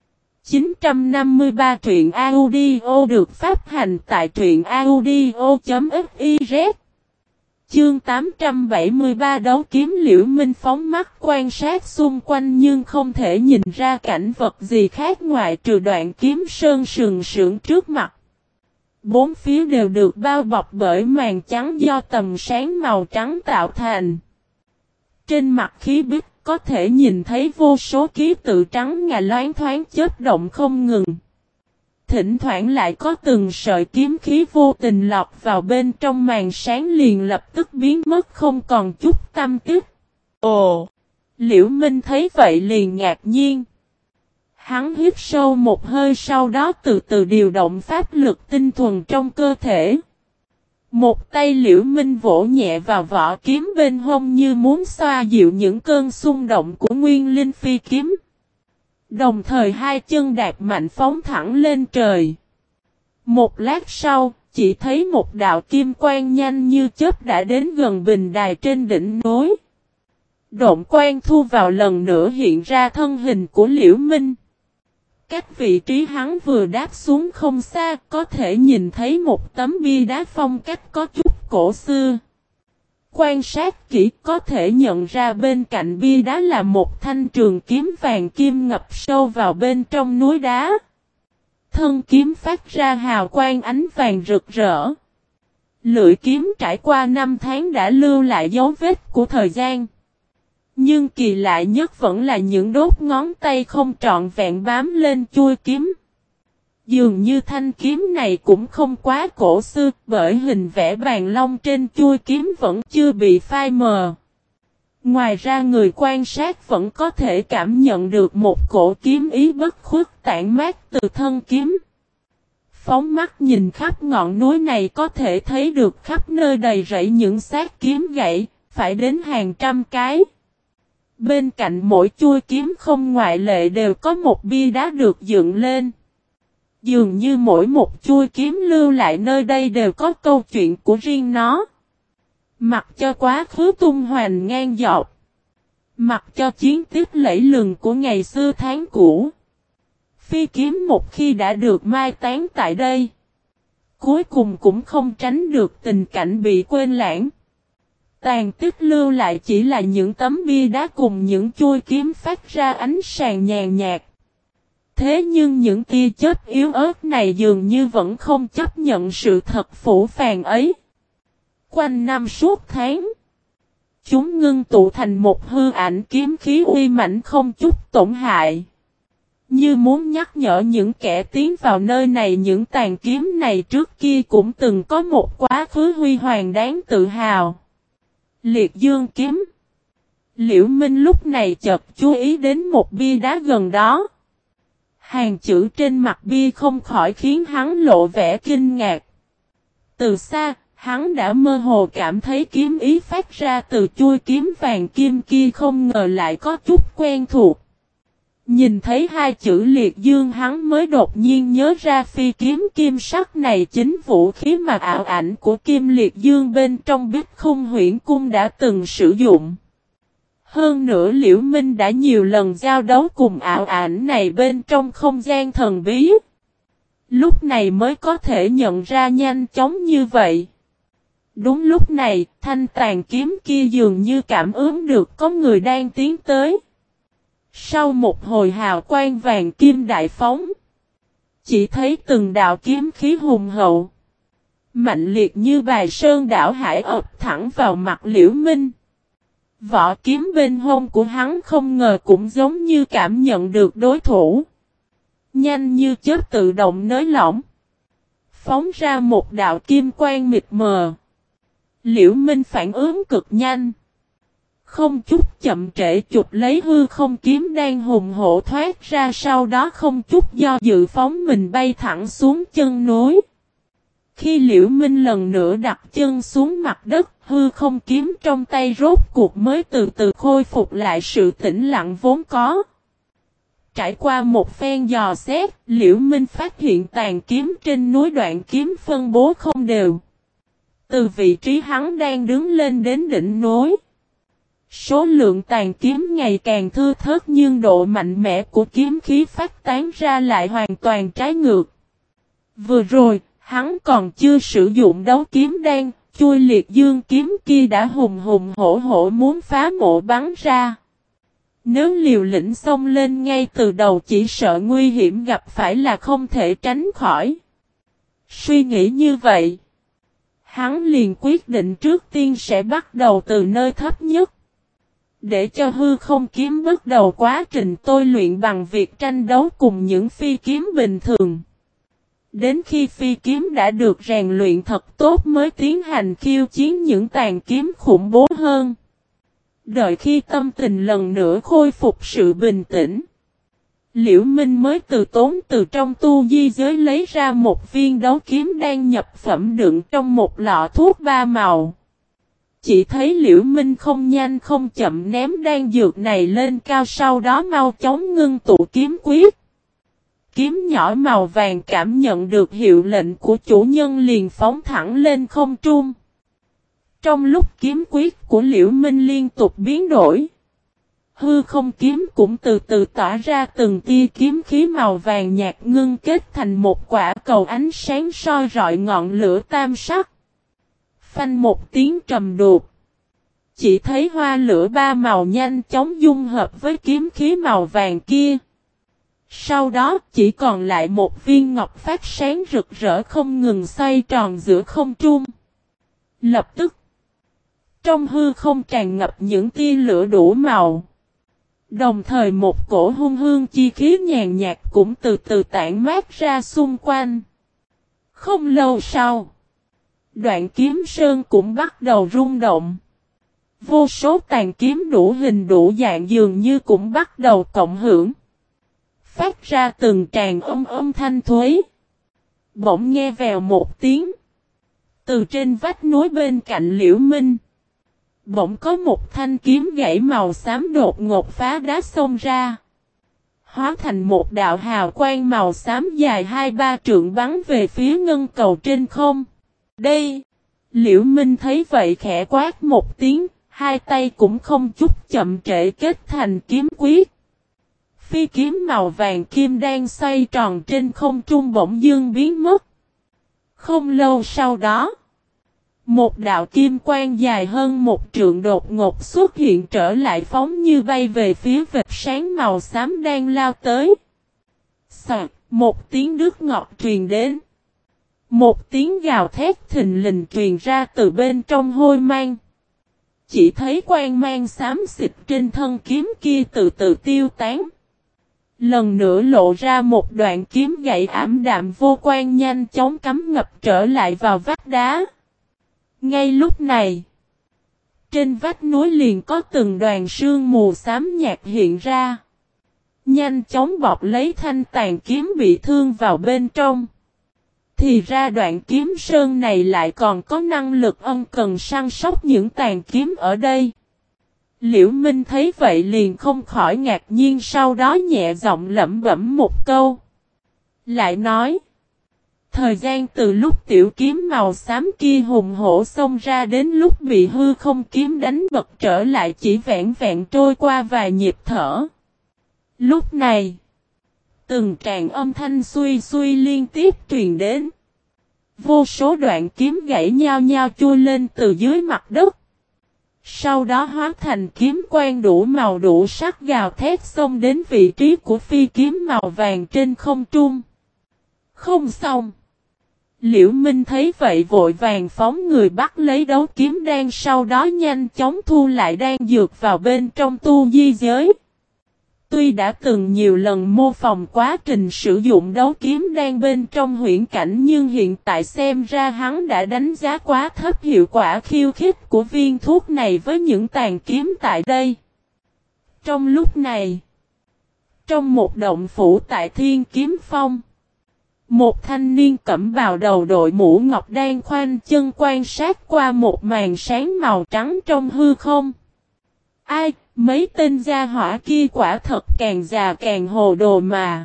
953 truyện audio được phát hành tại truyện audio.fiz. Chương 873 đấu kiếm. Liễu Minh phóng mắt quan sát xung quanh nhưng không thể nhìn ra cảnh vật gì khác ngoại trừ đoạn kiếm sơn sừng sững trước mặt. Bốn phía đều được bao bọc bởi màn trắng do tầm sáng màu trắng tạo thành. Trên mặt khí bích có thể nhìn thấy vô số ký tự trắng ngà loáng thoáng chớp động không ngừng. Thỉnh thoảng lại có từng sợi kiếm khí vô tình lọt vào bên trong màn sáng liền lập tức biến mất không còn chút tăm tích. Ồ! Liễu Minh thấy vậy liền ngạc nhiên. Hắn hít sâu một hơi sau đó từ từ điều động pháp lực tinh thuần trong cơ thể. Một tay Liễu Minh vỗ nhẹ vào vỏ kiếm bên hông như muốn xoa dịu những cơn xung động của nguyên linh phi kiếm. Đồng thời hai chân đạp mạnh phóng thẳng lên trời. Một lát sau, chỉ thấy một đạo kim quang nhanh như chớp đã đến gần bình đài trên đỉnh núi. Độn quang thu vào lần nữa hiện ra thân hình của Liễu Minh. Cách vị trí hắn vừa đáp xuống không xa, có thể nhìn thấy một tấm bia đá phong cách có chút cổ xưa. Quan sát kỹ có thể nhận ra bên cạnh bia đá là một thanh trường kiếm vàng kim ngập sâu vào bên trong núi đá. Thân kiếm phát ra hào quang ánh vàng rực rỡ. Lưỡi kiếm trải qua 5 tháng đã lưu lại dấu vết của thời gian. Nhưng kỳ lạ nhất vẫn là những đốt ngón tay không trọn vẹn bám lên chuôi kiếm. Dường như thanh kiếm này cũng không quá cổ xưa, bởi hình vẽ bàn long trên chuôi kiếm vẫn chưa bị phai mờ. Ngoài ra người quan sát vẫn có thể cảm nhận được một cổ kiếm ý bất khuất tản mát từ thân kiếm. Phóng mắt nhìn khắp ngọn núi này có thể thấy được khắp nơi đầy rẫy những xác kiếm gãy, phải đến hàng trăm cái. Bên cạnh mỗi chuôi kiếm không ngoại lệ đều có một bia đá được dựng lên. Dường như mỗi một chuôi kiếm lưu lại nơi đây đều có câu chuyện của riêng nó. Mặc cho quá khứ tung hoành ngang dọc. Mặc cho chiến tích lẫy lừng của ngày xưa tháng cũ. Phi kiếm một khi đã được mai táng tại đây. Cuối cùng cũng không tránh được tình cảnh bị quên lãng. Tàn tích lưu lại chỉ là những tấm bia đá cùng những chuôi kiếm phát ra ánh sáng nhàn nhạt. Thế nhưng những tia chớp yếu ớt này dường như vẫn không chấp nhận sự thật phủ phàng ấy. Quanh năm suốt tháng, chúng ngưng tụ thành một hư ảnh kiếm khí uy mãnh không chút tổn hại. Như muốn nhắc nhở những kẻ tiến vào nơi này những tàn kiếm này trước kia cũng từng có một quá khứ huy hoàng đáng tự hào. Liệt dương kiếm. Liễu Minh lúc này chợt chú ý đến một bia đá gần đó. Hàng chữ trên mặt bia không khỏi khiến hắn lộ vẻ kinh ngạc. Từ xa, hắn đã mơ hồ cảm thấy kiếm ý phát ra từ chuôi kiếm vàng kim kia không ngờ lại có chút quen thuộc. Nhìn thấy hai chữ liệt dương hắn mới đột nhiên nhớ ra phi kiếm kim sắc này chính vũ khí mà ảo ảnh của kim liệt dương bên trong Bích Khung Huyễn Cung đã từng sử dụng. Hơn nữa Liễu Minh đã nhiều lần giao đấu cùng ảo ảnh này bên trong không gian thần bí. Lúc này mới có thể nhận ra nhanh chóng như vậy. Đúng lúc này, thanh tàn kiếm kia dường như cảm ứng được có người đang tiến tới. Sau một hồi hào quang vàng kim đại phóng, chỉ thấy từng đạo kiếm khí hùng hậu, mạnh liệt như bài sơn đảo hải ập thẳng vào mặt Liễu Minh. Vỏ kiếm bên hông của hắn không ngờ cũng giống như cảm nhận được đối thủ. Nhanh như chớp tự động nới lỏng, phóng ra một đạo kim quang mịt mờ. Liễu Minh phản ứng cực nhanh. Không chút chậm trễ chụp lấy hư không kiếm đang hùng hổ thoát ra sau đó không chút do dự phóng mình bay thẳng xuống chân núi. Khi Liễu Minh lần nữa đặt chân xuống mặt đất, hư không kiếm trong tay rốt cuộc mới từ từ khôi phục lại sự tĩnh lặng vốn có. Trải qua một phen dò xét, Liễu Minh phát hiện tàn kiếm trên núi đoạn kiếm phân bố không đều. Từ vị trí hắn đang đứng lên đến đỉnh núi, số lượng tàn kiếm ngày càng thưa thớt nhưng độ mạnh mẽ của kiếm khí phát tán ra lại hoàn toàn trái ngược. Vừa rồi, hắn còn chưa sử dụng đấu kiếm đan, chuôi liệt dương kiếm kia đã hùng hùng hổ hổ muốn phá mộ bắn ra. Nếu liều lĩnh xông lên ngay từ đầu chỉ sợ nguy hiểm gặp phải là không thể tránh khỏi. Suy nghĩ như vậy, hắn liền quyết định trước tiên sẽ bắt đầu từ nơi thấp nhất. Để cho hư không kiếm bắt đầu quá trình tôi luyện bằng việc tranh đấu cùng những phi kiếm bình thường. Đến khi phi kiếm đã được rèn luyện thật tốt mới tiến hành khiêu chiến những tàn kiếm khủng bố hơn. Đợi khi tâm tình lần nữa khôi phục sự bình tĩnh, Liễu Minh mới từ tốn từ trong tu di giới lấy ra một viên đấu kiếm đang nhập phẩm đựng trong một lọ thuốc 3 màu. Chỉ thấy Liễu Minh không nhanh không chậm ném đan dược này lên cao sau đó mau chóng ngưng tụ kiếm quyết. Kiếm nhỏ màu vàng cảm nhận được hiệu lệnh của chủ nhân liền phóng thẳng lên không trung. Trong lúc kiếm quyết của Liễu Minh liên tục biến đổi, hư không kiếm cũng từ từ tỏa ra từng tia kiếm khí màu vàng nhạt ngưng kết thành một quả cầu ánh sáng soi rọi ngọn lửa tam sắc. Phanh một tiếng trầm đục. Chỉ thấy hoa lửa ba màu nhanh chóng dung hợp với kiếm khí màu vàng kia. Sau đó chỉ còn lại một viên ngọc phát sáng rực rỡ không ngừng xoay tròn giữa không trung. Lập tức, trong hư không tràn ngập những tia lửa đủ màu. Đồng thời một cổ hung hương chi khí nhàn nhạt cũng từ từ tản mát ra xung quanh. Không lâu sau, đoạn kiếm sơn cũng bắt đầu rung động. Vô số tàn kiếm đủ hình đủ dạng dường như cũng bắt đầu cộng hưởng. Phát ra từng tràng âm thanh thối. Bỗng nghe vèo một tiếng. Từ trên vách núi bên cạnh Liễu Minh, bỗng có một thanh kiếm gãy màu xám đột ngột phá đá xông ra. Hóa thành một đạo hào quang màu xám dài 2-3 trượng bắn về phía ngân cầu trên không. Đây! Liễu Minh thấy vậy khẽ quát một tiếng, hai tay cũng không chút chậm trễ kết thành kiếm quyết. Phi kiếm màu vàng kim đang xoay tròn trên không trung bỗng dưng biến mất. Không lâu sau đó, một đạo kim quang dài hơn một trượng đột ngột xuất hiện trở lại phóng như bay về phía vệt sáng màu xám đang lao tới. Soạt, một tiếng nước ngọt truyền đến. Một tiếng gào thét thình lình truyền ra từ bên trong hôi mang. Chỉ thấy quang mang xám xịt trên thân kiếm kia từ từ tiêu tán. Lần nữa lộ ra một đoạn kiếm gãy ảm đạm vô quang nhanh chóng cắm ngập trở lại vào vách đá. Ngay lúc này, trên vách núi liền có từng đoàn sương mù xám nhạt hiện ra. Nhanh chóng bọc lấy thanh tàn kiếm bị thương vào bên trong. Thì ra đoạn kiếm sơn này lại còn có năng lực ân cần săn sóc những tàn kiếm ở đây. Liễu Minh thấy vậy liền không khỏi ngạc nhiên, sau đó nhẹ giọng lẩm bẩm một câu. Lại nói, thời gian từ lúc tiểu kiếm màu xám kia hùng hổ xông ra đến lúc bị hư không kiếm đánh bật trở lại chỉ vẹn vẹn trôi qua vài nhịp thở. Lúc này, từng tràng âm thanh xuy xuy liên tiếp truyền đến. Vô số đoạn kiếm gãy nhau nhau chui lên từ dưới mặt đất. Sau đó hóa thành kiếm quang đủ màu đủ sắc gào thét xông đến vị trí của phi kiếm màu vàng trên không trung. Không xong. Liễu Minh thấy vậy vội vàng phóng người bắt lấy đấu kiếm đan, sau đó nhanh chóng thu lại đan dược vào bên trong tu di giới. Tuy đã từng nhiều lần mô phỏng quá trình sử dụng đấu kiếm đan bên trong huyễn cảnh, nhưng hiện tại xem ra hắn đã đánh giá quá thấp hiệu quả khiêu khích của viên thuốc này với những tàn kiếm tại đây. Trong lúc này, trong một động phủ tại Thiên Kiếm Phong, một thanh niên cẩm bào đầu đội mũ ngọc đang khoanh chân quan sát qua một màn sáng màu trắng trong hư không. Ai, mấy tên gia hỏa kia quả thật càng già càng hồ đồ mà.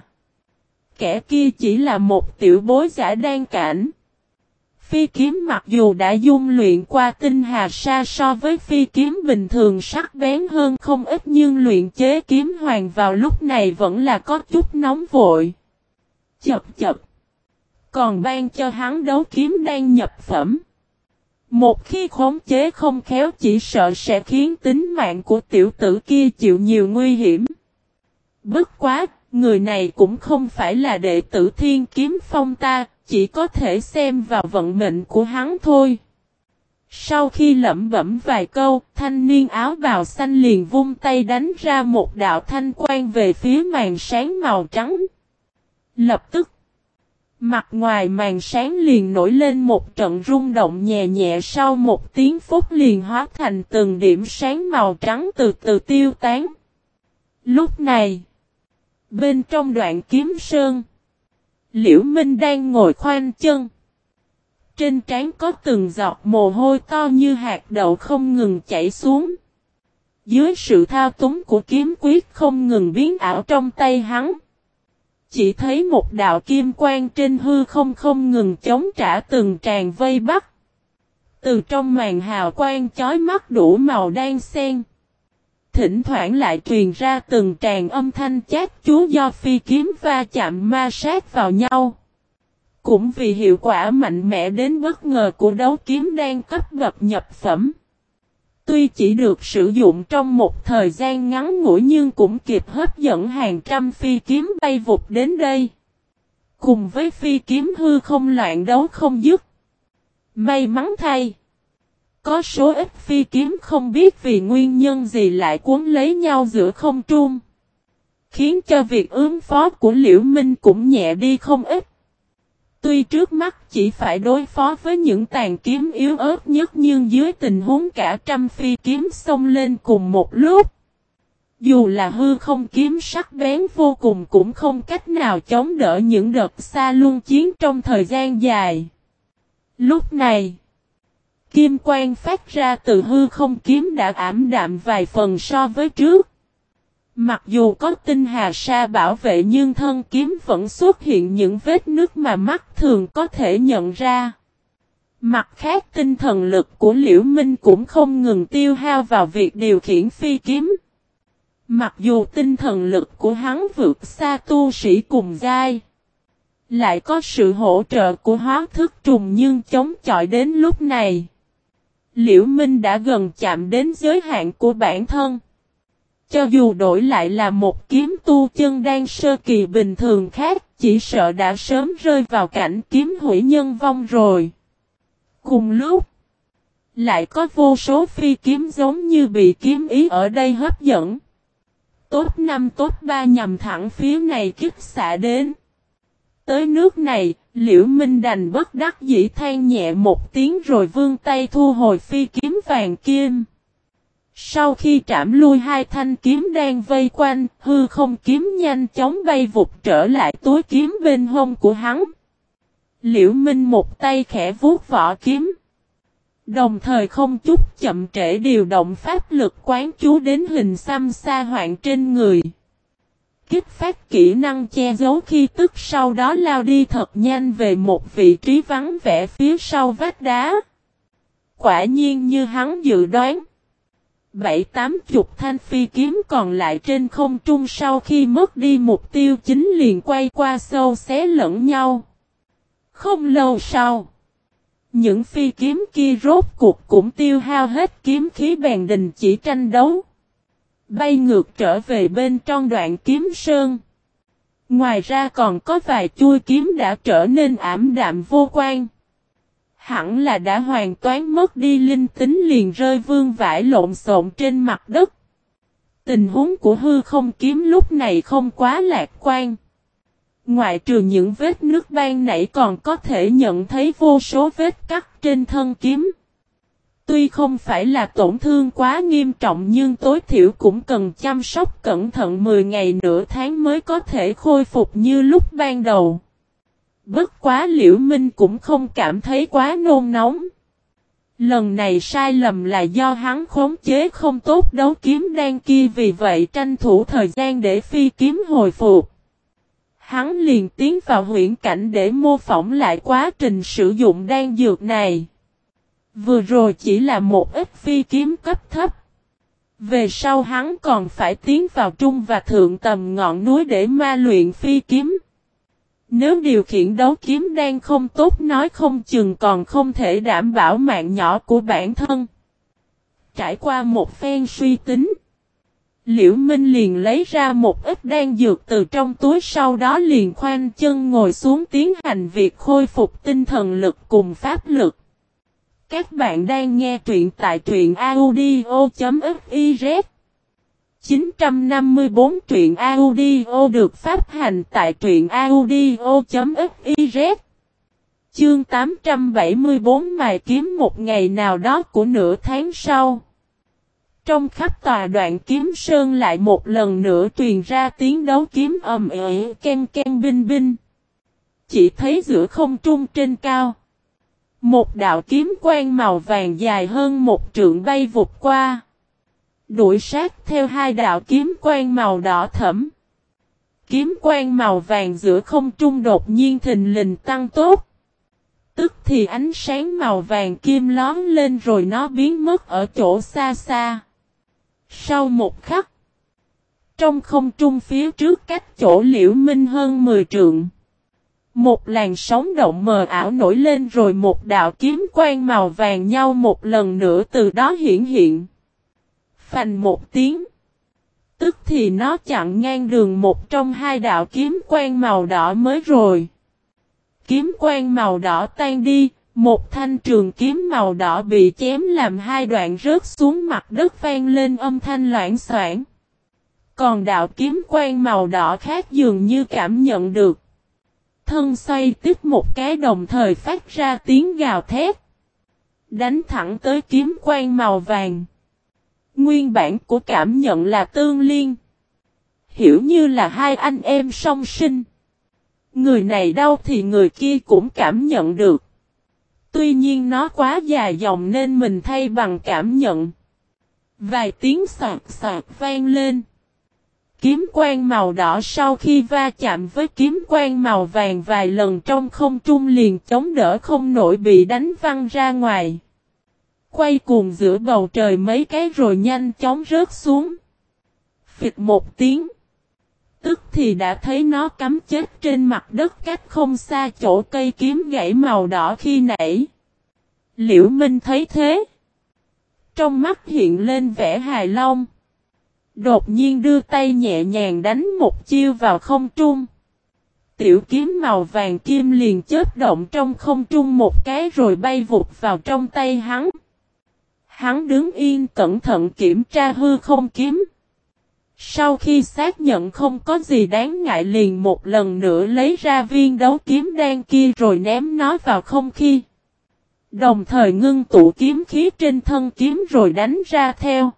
Kẻ kia chỉ là một tiểu bối giả đan cảnh. Phi kiếm mặc dù đã dung luyện qua tinh hà sa so với phi kiếm bình thường sắc bén hơn không ít, nhưng luyện chế kiếm hoàng vào lúc này vẫn là có chút nóng vội. Chập chập. Còn ban cho hắn đấu kiếm đang nhập phẩm. Một khi khống chế không khéo chỉ sợ sẽ khiến tính mạng của tiểu tử kia chịu nhiều nguy hiểm. Bất quá, người này cũng không phải là đệ tử Thiên Kiếm Phong ta, chỉ có thể xem vào vận mệnh của hắn thôi. Sau khi lẩm bẩm vài câu, thanh niên áo bào xanh liền vung tay đánh ra một đạo thanh quang về phía màn sáng màu trắng. Lập tức, mặt ngoài màn sáng liền nổi lên một trận rung động nhẹ nhẹ, sau một tiếng phút liền hóa thành từng điểm sáng màu trắng từ từ tiêu tán. Lúc này, bên trong đoạn kiếm sơn, Liễu Minh đang ngồi khoanh chân. Trên trán có từng giọt mồ hôi to như hạt đậu không ngừng chảy xuống. Dưới sự thao túng của kiếm quyết không ngừng biến ảo trong tay hắn, Chỉ thấy một đạo kim quang trên hư không không ngừng chống trả từng tràn vây bắt. Từ trong màn hào quang chói mắt đủ màu đan xen. Thỉnh thoảng lại truyền ra từng tràn âm thanh chát chúa do phi kiếm va chạm ma sát vào nhau. Cũng vì hiệu quả mạnh mẽ đến bất ngờ của đấu kiếm đan cấp bậc nhập phẩm. Tuy chỉ được sử dụng trong một thời gian ngắn ngủi nhưng cũng kịp hấp dẫn hàng trăm phi kiếm bay vụt đến đây. Cùng với phi kiếm hư không loạn đấu không dứt. May mắn thay. Có số ít phi kiếm không biết vì nguyên nhân gì lại cuốn lấy nhau giữa không trung. Khiến cho việc ứng phó của Liễu Minh cũng nhẹ đi không ít. Tuy trước mắt chỉ phải đối phó với những tàn kiếm yếu ớt nhất nhưng dưới tình huống cả trăm phi kiếm xông lên cùng một lúc. Dù là hư không kiếm sắc bén vô cùng cũng không cách nào chống đỡ những đợt xa luân chiến trong thời gian dài. Lúc này, kim quang phát ra từ hư không kiếm đã ảm đạm vài phần so với trước. Mặc dù có tinh hà sa bảo vệ nhưng thân kiếm vẫn xuất hiện những vết nứt mà mắt thường có thể nhận ra. Mặt khác tinh thần lực của Liễu Minh cũng không ngừng tiêu hao vào việc điều khiển phi kiếm. Mặc dù tinh thần lực của hắn vượt xa tu sĩ cùng giai. Lại có sự hỗ trợ của hóa thức trùng nhưng chống chọi đến lúc này. Liễu Minh đã gần chạm đến giới hạn của bản thân. Cho dù đổi lại là một kiếm tu chân đan sơ kỳ bình thường khác, chỉ sợ đã sớm rơi vào cảnh kiếm hủy nhân vong rồi. Cùng lúc, lại có vô số phi kiếm giống như bị kiếm ý ở đây hấp dẫn. Top 5 top 3 nhằm thẳng phía này kích xạ đến. Tới nước này, Liễu Minh đành bất đắc dĩ than nhẹ một tiếng rồi vươn tay thu hồi phi kiếm vàng kim. Sau khi trảm lui hai thanh kiếm đang vây quanh, hư không kiếm nhanh chóng bay vụt trở lại túi kiếm bên hông của hắn. Liễu Minh một tay khẽ vuốt vỏ kiếm. Đồng thời không chút chậm trễ điều động pháp lực quán chú đến hình xăm sa hoạn trên người. Kích phát kỹ năng che giấu khi tức sau đó lao đi thật nhanh về một vị trí vắng vẻ phía sau vách đá. Quả nhiên như hắn dự đoán. 7-80 thanh phi kiếm còn lại trên không trung sau khi mất đi mục tiêu chính liền quay qua sâu xé lẫn nhau. Không lâu sau, những phi kiếm kia rốt cuộc cũng tiêu hao hết kiếm khí bèn đình chỉ tranh đấu. Bay ngược trở về bên trong đoạn kiếm sơn. Ngoài ra còn có vài chuôi kiếm đã trở nên ảm đạm vô quan. Hẳn là đã hoàn toàn mất đi linh tính liền rơi vương vãi lộn xộn trên mặt đất. Tình huống của hư không kiếm lúc này không quá lạc quan. Ngoại trừ những vết nước ban nãy còn có thể nhận thấy vô số vết cắt trên thân kiếm. Tuy không phải là tổn thương quá nghiêm trọng nhưng tối thiểu cũng cần chăm sóc cẩn thận 10 ngày nửa tháng mới có thể khôi phục như lúc ban đầu. Bất quá Liễu Minh cũng không cảm thấy quá nôn nóng. Lần này sai lầm là do hắn khống chế không tốt đấu kiếm đan kia vì vậy tranh thủ thời gian để phi kiếm hồi phục. Hắn liền tiến vào huyễn cảnh để mô phỏng lại quá trình sử dụng đan dược này. Vừa rồi chỉ là một ít phi kiếm cấp thấp. Về sau hắn còn phải tiến vào trung và thượng tầm ngọn núi để ma luyện phi kiếm. Nếu điều khiển đấu kiếm đan không tốt nói không chừng còn không thể đảm bảo mạng nhỏ của bản thân. Trải qua một phen suy tính, Liễu Minh liền lấy ra một ít đan dược từ trong túi sau đó liền khoanh chân ngồi xuống tiến hành việc khôi phục tinh thần lực cùng pháp lực. Các bạn đang nghe truyện tại truyện audio.fiz 954 truyện audio được phát hành tại truyện audio.fiz Chương 874 mài kiếm một ngày nào đó của nửa tháng sau. Trong khắp tòa đoạn kiếm sơn lại một lần nữa truyền ra tiếng đấu kiếm ầm ĩ ken ken binh binh. Chỉ thấy giữa không trung trên cao. Một đạo kiếm quang màu vàng dài hơn một trượng bay vụt qua. Đuổi sát theo hai đạo kiếm quang màu đỏ thẫm. Kiếm quang màu vàng giữa không trung đột nhiên thình lình tăng tốt. Tức thì ánh sáng màu vàng kim lóm lên rồi nó biến mất ở chỗ xa xa. Sau một khắc, trong không trung phía trước cách chỗ Liễu Minh hơn 10 trượng, một làn sóng động mờ ảo nổi lên rồi một đạo kiếm quang màu vàng nhau một lần nữa từ đó hiển hiện. Phành một tiếng. Tức thì nó chặn ngang đường một trong hai đạo kiếm quang màu đỏ mới rồi. Kiếm quang màu đỏ tan đi, một thanh trường kiếm màu đỏ bị chém làm hai đoạn rớt xuống mặt đất vang lên âm thanh loảng xoảng. Còn đạo kiếm quang màu đỏ khác dường như cảm nhận được. Thân xoay tiếp một cái đồng thời phát ra tiếng gào thét. Đánh thẳng tới kiếm quang màu vàng. Nguyên bản của cảm nhận là tương liên. Hiểu như là hai anh em song sinh. Người này đau thì người kia cũng cảm nhận được. Tuy nhiên nó quá dài dòng nên mình thay bằng cảm nhận. Vài tiếng xoạt xoạt vang lên. Kiếm quang màu đỏ sau khi va chạm với kiếm quang màu vàng vài lần trong không trung liền chống đỡ không nổi bị đánh văng ra ngoài. Quay cuồng giữa bầu trời mấy cái rồi nhanh chóng rớt xuống. Phịch một tiếng. Tức thì đã thấy nó cắm chết trên mặt đất cách không xa chỗ cây kiếm gãy màu đỏ khi nãy. Liễu Minh thấy thế. Trong mắt hiện lên vẻ hài long. Đột nhiên đưa tay nhẹ nhàng đánh một chiêu vào không trung. Tiểu kiếm màu vàng kim liền chớp động trong không trung một cái rồi bay vụt vào trong tay hắn. Hắn đứng yên cẩn thận kiểm tra hư không kiếm. Sau khi xác nhận không có gì đáng ngại liền một lần nữa lấy ra viên đấu kiếm đen kia rồi ném nó vào không khí. Đồng thời ngưng tụ kiếm khí trên thân kiếm rồi đánh ra theo.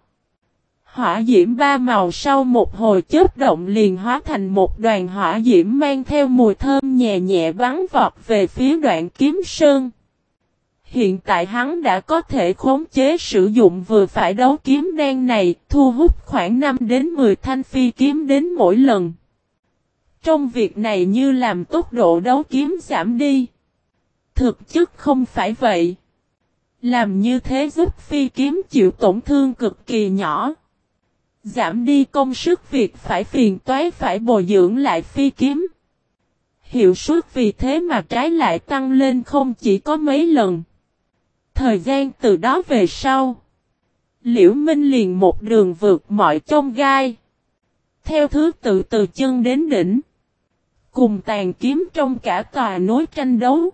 Hỏa diễm ba màu sau một hồi chớp động liền hóa thành một đoàn hỏa diễm mang theo mùi thơm nhẹ nhẹ bắn vọt về phía đoạn kiếm sơn. Hiện tại hắn đã có thể khống chế sử dụng vừa phải đấu kiếm đen này, thu hút khoảng 5 đến 10 thanh phi kiếm đến mỗi lần. Trong việc này như làm tốc độ đấu kiếm giảm đi. Thực chất không phải vậy. Làm như thế giúp phi kiếm chịu tổn thương cực kỳ nhỏ. Giảm đi công sức việc phải phiền toái phải bồi dưỡng lại phi kiếm. Hiệu suất vì thế mà trái lại tăng lên không chỉ có mấy lần. Thời gian từ đó về sau, Liễu Minh liền một đường vượt mọi chông gai. Theo thứ tự từ chân đến đỉnh. Cùng tàn kiếm trong cả tòa núi tranh đấu.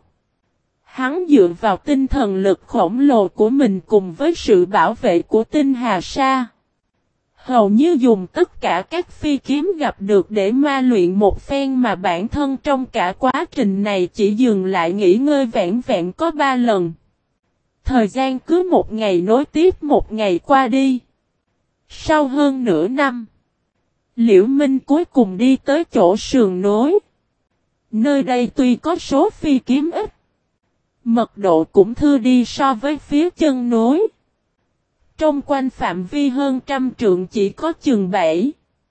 Hắn dựa vào tinh thần lực khổng lồ của mình cùng với sự bảo vệ của tinh hà sa. Hầu như dùng tất cả các phi kiếm gặp được để ma luyện một phen mà bản thân trong cả quá trình này chỉ dừng lại nghỉ ngơi vẹn vẹn có 3 lần. Thời gian cứ một ngày nối tiếp một ngày qua đi. Sau hơn nửa năm, Liễu Minh cuối cùng đi tới chỗ sườn núi. Nơi đây tuy có số phi kiếm ít, mật độ cũng thưa đi so với phía chân núi. Trong quanh phạm vi hơn 100 trượng chỉ có chừng 7,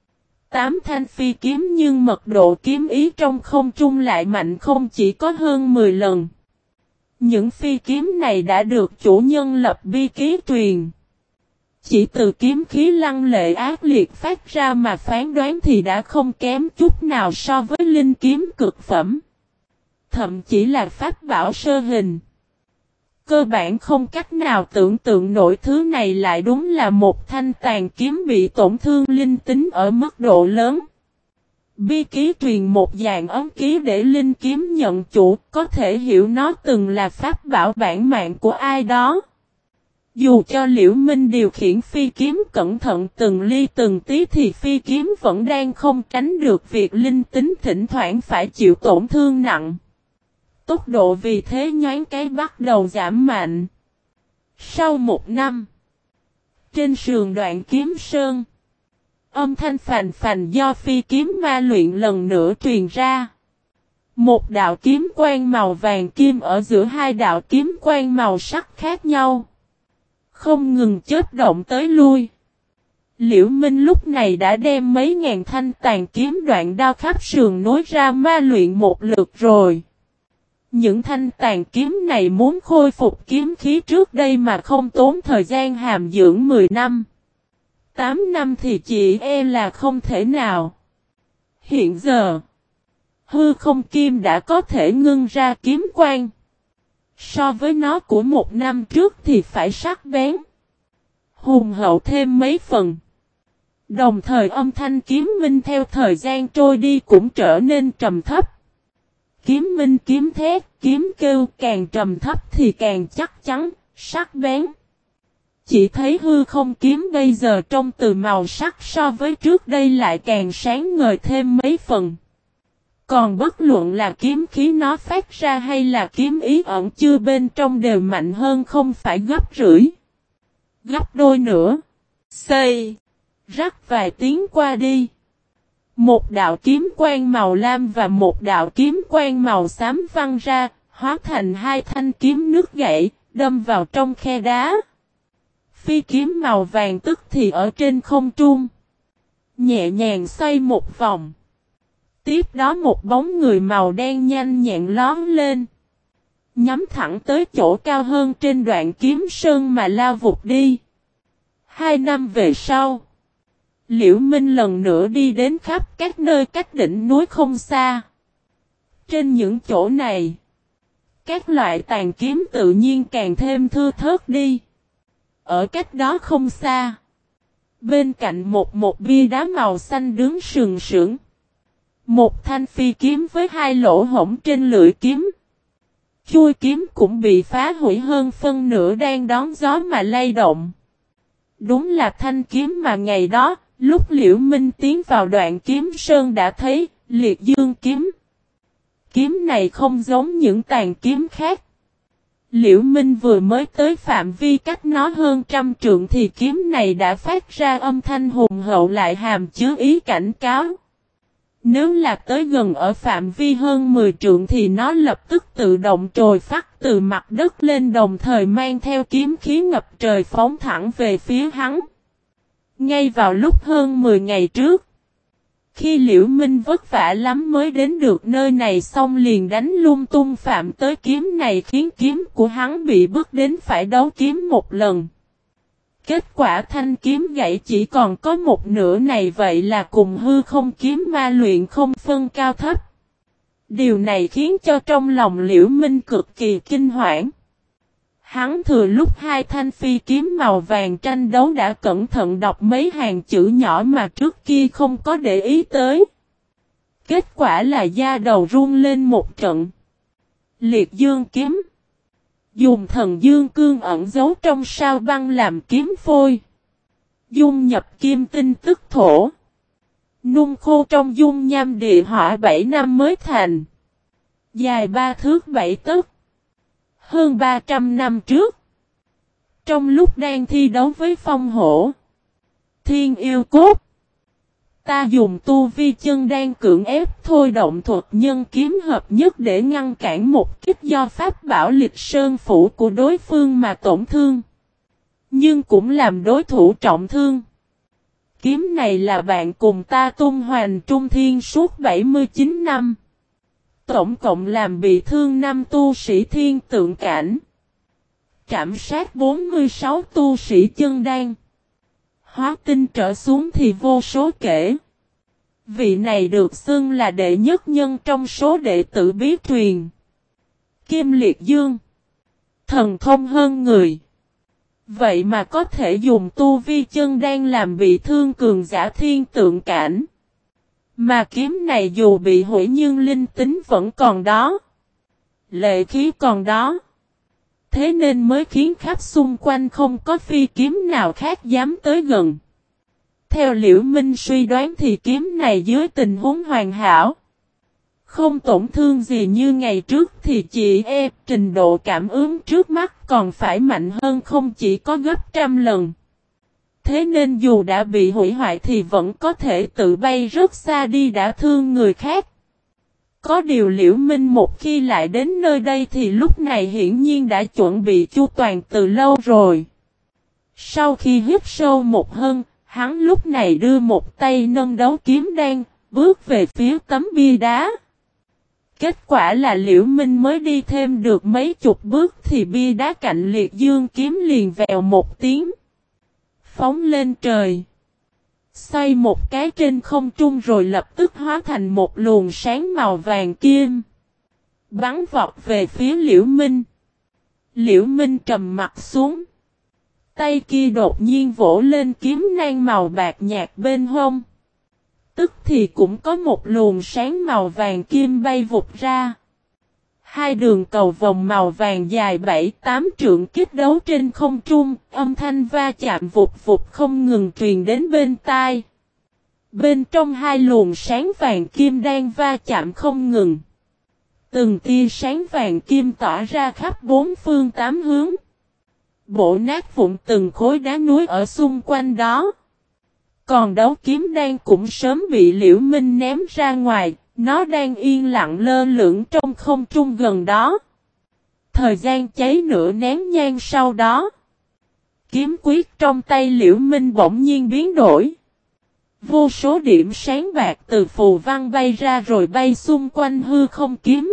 8 thanh phi kiếm nhưng mật độ kiếm ý trong không trung lại mạnh không chỉ có hơn 10 lần. Những phi kiếm này đã được chủ nhân lập bi ký truyền. Chỉ từ kiếm khí lăng lệ ác liệt phát ra mà phán đoán thì đã không kém chút nào so với linh kiếm cực phẩm. Thậm chí là pháp bảo sơ hình. Cơ bản không cách nào tưởng tượng nổi thứ này lại đúng là một thanh tàn kiếm bị tổn thương linh tính ở mức độ lớn. Bi ký truyền một dạng ấn ký để linh kiếm nhận chủ, có thể hiểu nó từng là pháp bảo bản mạng của ai đó. Dù cho Liễu Minh điều khiển phi kiếm cẩn thận từng ly từng tí thì phi kiếm vẫn đang không tránh được việc linh tính thỉnh thoảng phải chịu tổn thương nặng. Tốc độ vì thế nhoáng cái bắt đầu giảm mạnh. Sau một năm, trên sườn đoạn kiếm sơn, âm thanh phành phành do phi kiếm ma luyện lần nữa truyền ra. Một đạo kiếm quang màu vàng kim ở giữa hai đạo kiếm quang màu sắc khác nhau. Không ngừng chớp động tới lui. Liễu Minh lúc này đã đem mấy ngàn thanh tàn kiếm đoạn đao khắp sườn nối ra ma luyện một lượt rồi. Những thanh tàn kiếm này muốn khôi phục kiếm khí trước đây mà không tốn thời gian hàm dưỡng 10 năm. 8 năm thì chỉ e là không thể nào. Hiện giờ, hư không kim đã có thể ngưng ra kiếm quang. So với nó của 1 năm trước thì phải sắc bén, hùng hậu thêm mấy phần. Đồng thời âm thanh kiếm minh theo thời gian trôi đi cũng trở nên trầm thấp. Kiếm minh kiếm thét, kiếm kêu càng trầm thấp thì càng chắc chắn, sắc bén. Chỉ thấy hư không kiếm bây giờ trông từ màu sắc so với trước đây lại càng sáng ngời thêm mấy phần. Còn bất luận là kiếm khí nó phát ra hay là kiếm ý ẩn chứa bên trong đều mạnh hơn không phải gấp rưỡi. Gấp đôi nữa. Xây. Rắc vài tiếng qua đi. Một đạo kiếm quang màu lam và một đạo kiếm quang màu xám văng ra, hóa thành hai thanh kiếm nước gãy, đâm vào trong khe đá. Phi kiếm màu vàng tức thì ở trên không trung, nhẹ nhàng xoay một vòng. Tiếp đó một bóng người màu đen nhanh nhẹn lóm lên, nhắm thẳng tới chỗ cao hơn trên đoạn kiếm sơn mà lao vụt đi. 2 năm về sau, Liễu Minh lần nữa đi đến khắp các nơi cách đỉnh núi không xa. Trên những chỗ này, các loại tàn kiếm tự nhiên càng thêm thưa thớt đi. Ở cách đó không xa, bên cạnh một bia đá màu xanh đứng sừng sững. Một thanh phi kiếm với 2 lỗ hổng trên lưỡi kiếm. Chui kiếm cũng bị phá hủy hơn phân nửa đang đón gió mà lay động. Đúng là thanh kiếm mà ngày đó, lúc Liễu Minh tiến vào đoạn kiếm sơn đã thấy, liệt dương kiếm. Kiếm này không giống những tàn kiếm khác. Liễu Minh vừa mới tới phạm vi cách nó hơn 100 trượng thì kiếm này đã phát ra âm thanh hùng hậu lại hàm chứa ý cảnh cáo. Nếu là tới gần ở phạm vi hơn 10 trượng thì nó lập tức tự động trồi phát từ mặt đất lên đồng thời mang theo kiếm khí ngập trời phóng thẳng về phía hắn. Ngay vào lúc hơn 10 ngày trước, khi Liễu Minh vất vả lắm mới đến được nơi này xong liền đánh lung tung phạm tới kiếm này khiến kiếm của hắn bị bước đến phải đấu kiếm một lần. Kết quả thanh kiếm gãy chỉ còn có một nửa này vậy là cùng hư không kiếm ma luyện không phân cao thấp. Điều này khiến cho trong lòng Liễu Minh cực kỳ kinh hoảng. Hắn thừa lúc 2 thanh phi kiếm màu vàng tranh đấu đã cẩn thận đọc mấy hàng chữ nhỏ mà trước kia không có để ý tới. Kết quả là da đầu run lên một trận. Liệt dương kiếm. Dùng thần dương cương ẩn giấu trong sao băng làm kiếm phôi. Dung nhập kim tinh tức thổ. Nung khô trong dung nham địa hỏa 7 năm mới thành. Dài 3 thước 7 tấc. Hơn 300 năm trước. Trong lúc đang thi đấu với phong hổ. Thiên yêu cốt. Ta dùng tu vi chân đang cưỡng ép thôi động thuật nhân kiếm hợp nhất để ngăn cản một kích do pháp bảo lịch sơn phủ của đối phương mà tổn thương. Nhưng cũng làm đối thủ trọng thương. Kiếm này là bạn cùng ta tung hoành trung thiên suốt 79 năm. Tổng cộng làm bị thương 5 tu sĩ thiên tượng cảnh. Trảm sát 46 tu sĩ chân đan. Hóa tinh trở xuống thì vô số kể. Vị này được xưng là đệ nhất nhân trong số đệ tử bí truyền. Kim liệt dương. Thần thông hơn người. Vậy mà có thể dùng tu vi chân đan làm bị thương cường giả thiên tượng cảnh. Mà kiếm này dù bị hủy nhưng linh tính vẫn còn đó. Lệ khí còn đó. Thế nên mới khiến khắp xung quanh không có phi kiếm nào khác dám tới gần. Theo Liễu Minh suy đoán thì kiếm này dưới tình huống hoàn hảo. Không tổn thương gì như ngày trước thì chỉ trình độ cảm ứng trước mắt còn phải mạnh hơn không chỉ có gấp 100 lần. Thế nên dù đã bị hủy hoại thì vẫn có thể tự bay rất xa đi đã thương người khác. Có điều Liễu Minh một khi lại đến nơi đây thì lúc này hiển nhiên đã chuẩn bị chu toàn từ lâu rồi. Sau khi hít sâu một hơi, Hắn lúc này đưa một tay nâng đấu kiếm đan, bước về phía tấm bia đá. Kết quả là Liễu Minh mới đi thêm được mấy chục bước thì bia đá cạnh liệt dương kiếm liền vèo một tiếng. Phóng lên trời. Xoay một cái trên không trung rồi lập tức hóa thành một luồng sáng màu vàng kim. Bắn vọt về phía Liễu Minh. Liễu Minh trầm mặt xuống. Tay kia đột nhiên vỗ lên kiếm nang màu bạc nhạt bên hông. Tức thì cũng có một luồng sáng màu vàng kim bay vụt ra. Hai đường cầu vòng màu vàng dài 7-8 trượng kích đấu trên không trung, âm thanh va chạm vụt vụt không ngừng truyền đến bên tai. Bên trong hai luồng sáng vàng kim đang va chạm không ngừng. Từng tia sáng vàng kim tỏa ra khắp bốn phương tám hướng. Bổ nát vụn từng khối đá núi ở xung quanh đó. Còn đấu kiếm đan cũng sớm bị Liễu Minh ném ra ngoài, nó đang yên lặng lơ lửng trong không trung gần đó. Thời gian cháy nửa nén nhang sau đó. Kiếm quyết trong tay Liễu Minh bỗng nhiên biến đổi. Vô số điểm sáng bạc từ phù văn bay ra rồi bay xung quanh hư không kiếm.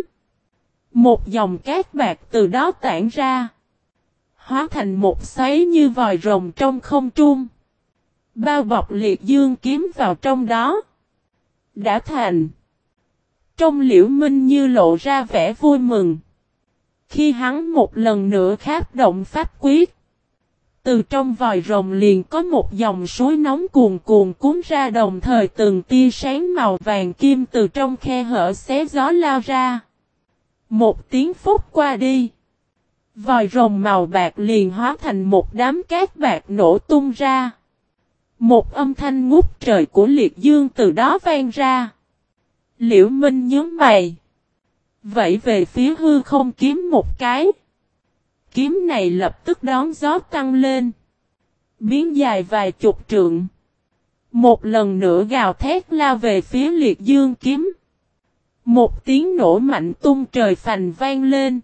Một dòng cát bạc từ đó tản ra. Hóa thành một xoáy như vòi rồng trong không trung. Bao bọc liệt dương kiếm vào trong đó. Đã thành. Trong Liễu Minh như lộ ra vẻ vui mừng. Khi hắn một lần nữa kháp động pháp quyết. Từ trong vòi rồng liền có một dòng suối nóng cuồn cuồn cuốn ra, đồng thời từng tia sáng màu vàng kim từ trong khe hở xé gió lao ra. Một tiếng phút qua đi. Vòi rồng màu bạc liền hóa thành một đám cát bạc nổ tung ra. Một âm thanh ngút trời của liệt dương từ đó vang ra. Liễu Minh nhớ mày. Vẫy về phía hư không kiếm một cái. Kiếm này lập tức đón gió tăng lên. Biến dài vài chục trượng. Một lần nữa gào thét lao về phía liệt dương kiếm. Một tiếng nổ mạnh tung trời phành vang lên.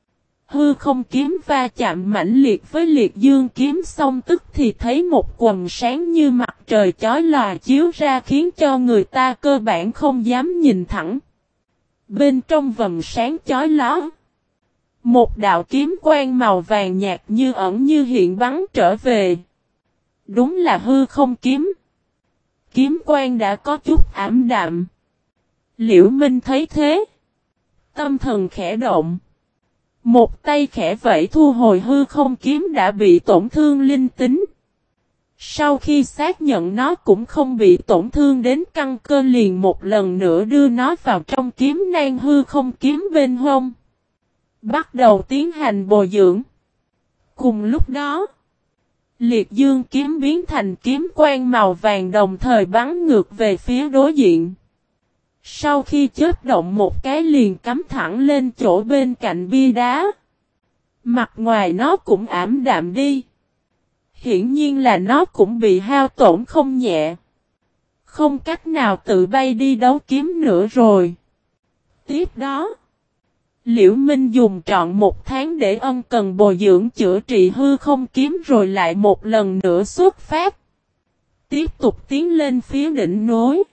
Hư không kiếm va chạm mãnh liệt với liệt dương kiếm, xong tức thì thấy một quầng sáng như mặt trời chói lòa chiếu ra, khiến cho người ta cơ bản không dám nhìn thẳng. Bên trong vầng sáng chói lóa, một đạo kiếm quang màu vàng nhạt như ẩn như hiện bắn trở về. Đúng là hư không kiếm. Kiếm quang đã có chút ảm đạm. Liễu Minh thấy thế, tâm thần khẽ động. Một tay khẽ vẫy thu hồi hư không kiếm đã bị tổn thương linh tính. Sau khi xác nhận nó cũng không bị tổn thương đến căn cơ, liền một lần nữa đưa nó vào trong kiếm nang hư không kiếm bên hông. Bắt đầu tiến hành bồi dưỡng. Cùng lúc đó, liệt dương kiếm biến thành kiếm quang màu vàng, đồng thời bắn ngược về phía đối diện. Sau khi chớp động một cái liền cắm thẳng lên chỗ bên cạnh bia đá. Mặt ngoài nó cũng ảm đạm đi. Hiển nhiên là nó cũng bị hao tổn không nhẹ. Không cách nào tự bay đi đấu kiếm nữa rồi. Tiếp đó, Liễu Minh dùng trọn một tháng để ân cần bồi dưỡng chữa trị hư không kiếm, rồi lại một lần nữa xuất phát. Tiếp tục tiến lên phía đỉnh núi.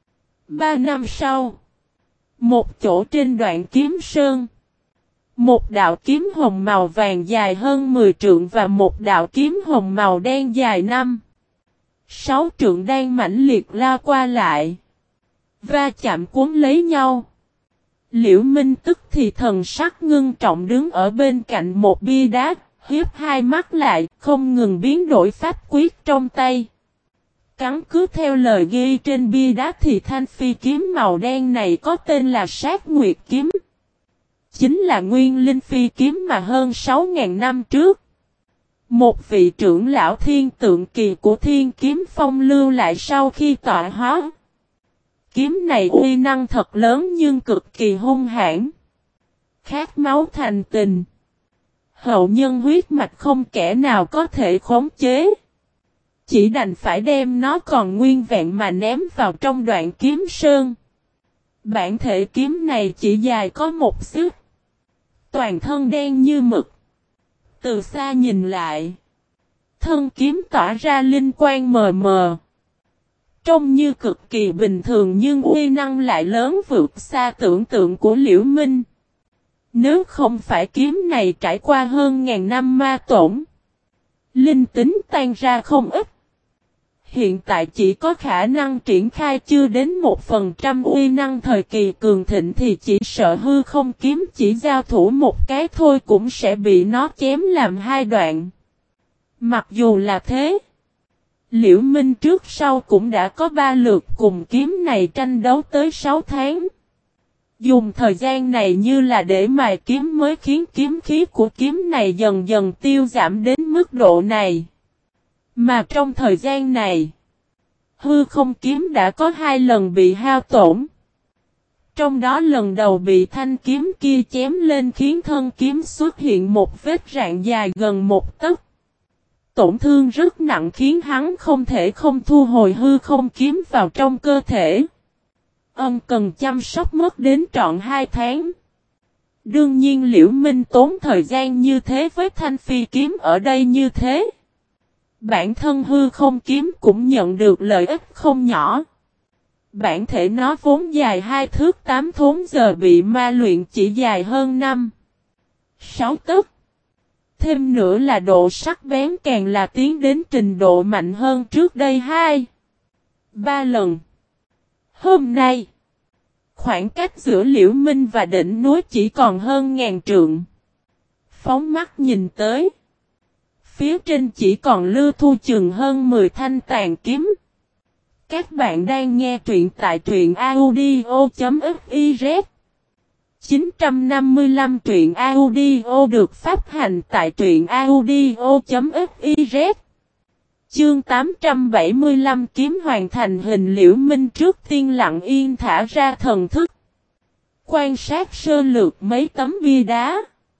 3 năm sau, một chỗ trên đoạn kiếm sơn, một đạo kiếm hồng màu vàng dài hơn 10 trượng và một đạo kiếm hồng màu đen dài 5-6 trượng đang mãnh liệt lao qua lại, va chạm cuốn lấy nhau. Liễu Minh tức thì thần sắc ngưng trọng đứng ở bên cạnh một bia đá, hiếp hai mắt lại, không ngừng biến đổi pháp quyết trong tay. Cắn cứ theo lời ghi trên bia đá thì thanh phi kiếm màu đen này có tên là Sát Nguyệt kiếm. Chính là nguyên linh phi kiếm mà hơn 6.000 năm trước, một vị trưởng lão thiên tượng kỳ của Thiên Kiếm Phong lưu lại sau khi tọa hóa. Kiếm này uy năng thật lớn nhưng cực kỳ hung hãn. Khát máu thành tình. Hậu nhân huyết mạch không kẻ nào có thể khống chế. Chỉ đành phải đem nó còn nguyên vẹn mà ném vào trong đoạn kiếm sơn. Bản thể kiếm này chỉ dài có một xước. Toàn thân đen như mực. Từ xa nhìn lại, Thân kiếm tỏa ra linh quang mờ mờ. Trông như cực kỳ bình thường nhưng uy năng lại lớn vượt xa tưởng tượng của Liễu Minh. Nếu không phải kiếm này trải qua hơn ngàn năm ma tổn, linh tính tan ra không ít. Hiện tại chỉ có khả năng triển khai chưa đến 1% uy năng thời kỳ cường thịnh thì chỉ sợ hư không kiếm chỉ giao thủ một cái thôi cũng sẽ bị nó chém làm hai đoạn. Mặc dù là thế, Liễu Minh trước sau cũng đã có 3 lượt cùng kiếm này tranh đấu tới 6 tháng. Dùng thời gian này như là để mài kiếm mới khiến kiếm khí của kiếm này dần dần tiêu giảm đến mức độ này. Mà trong thời gian này, hư không kiếm đã có 2 lần bị hao tổn. Trong đó lần đầu bị thanh kiếm kia chém lên khiến thân kiếm xuất hiện một vết rạn dài gần 1 tấc. Tổn thương rất nặng khiến hắn không thể không thu hồi hư không kiếm vào trong cơ thể. Cần chăm sóc mất đến trọn 2 tháng. Đương nhiên Liễu Minh tốn thời gian như thế với thanh phi kiếm ở đây như thế. Bản thân hư không kiếm cũng nhận được lợi ích không nhỏ. Bản thể nó vốn dài 2 thước 8 thốn giờ bị ma luyện chỉ dài hơn 5-6 tấc. Thêm nữa là độ sắc bén càng là tiến đến trình độ mạnh hơn trước đây 2-3 lần. Hôm nay, khoảng cách giữa Liễu Minh và đỉnh núi chỉ còn hơn 1000 trượng. Phóng mắt nhìn tới, phía trên chỉ còn lưu thu chừng hơn 10 thanh tàn kiếm. Các bạn đang nghe truyện tại truyện audio.fiz 955 truyện audio được phát hành tại truyện audio.fiz. Chương 875 kiếm hoàn thành hình. Liễu Minh trước tiên lặng yên thả ra thần thức. Quan sát sơ lược mấy tấm bia đá.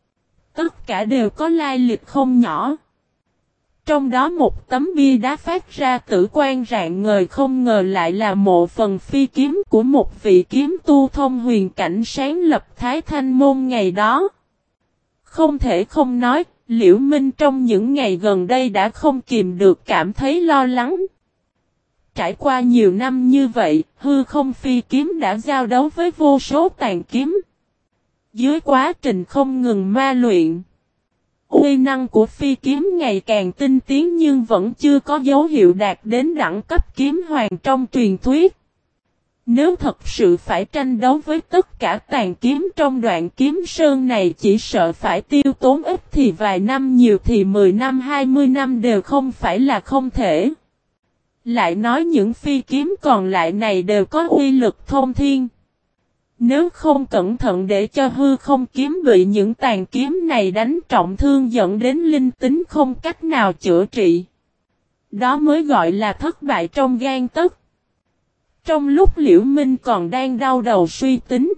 Tất cả đều có lai lịch không nhỏ. Trong đó một tấm bia đá phát ra tử quang rạng ngời, không ngờ lại là mộ phần phi kiếm của một vị kiếm tu thông huyền cảnh sáng lập Thái Thanh Môn ngày đó. Không thể không nói, Liễu Minh trong những ngày gần đây đã không kìm được cảm thấy lo lắng. Trải qua nhiều năm như vậy, hư không phi kiếm đã giao đấu với vô số tàn kiếm. Dưới quá trình không ngừng ma luyện, uy năng của phi kiếm ngày càng tinh tiến nhưng vẫn chưa có dấu hiệu đạt đến đẳng cấp kiếm hoàng trong truyền thuyết. Nếu thật sự phải tranh đấu với tất cả tàn kiếm trong đoạn kiếm sơn này chỉ sợ phải tiêu tốn ít thì vài năm, nhiều thì 10 năm 20 năm đều không phải là không thể. Lại nói những phi kiếm còn lại này đều có uy lực thông thiên. Nếu không cẩn thận để cho hư không kiếm bị những tàn kiếm này đánh trọng thương dẫn đến linh tính không cách nào chữa trị, đó mới gọi là thất bại trong gang tấc. Trong lúc Liễu Minh còn đang đau đầu suy tính,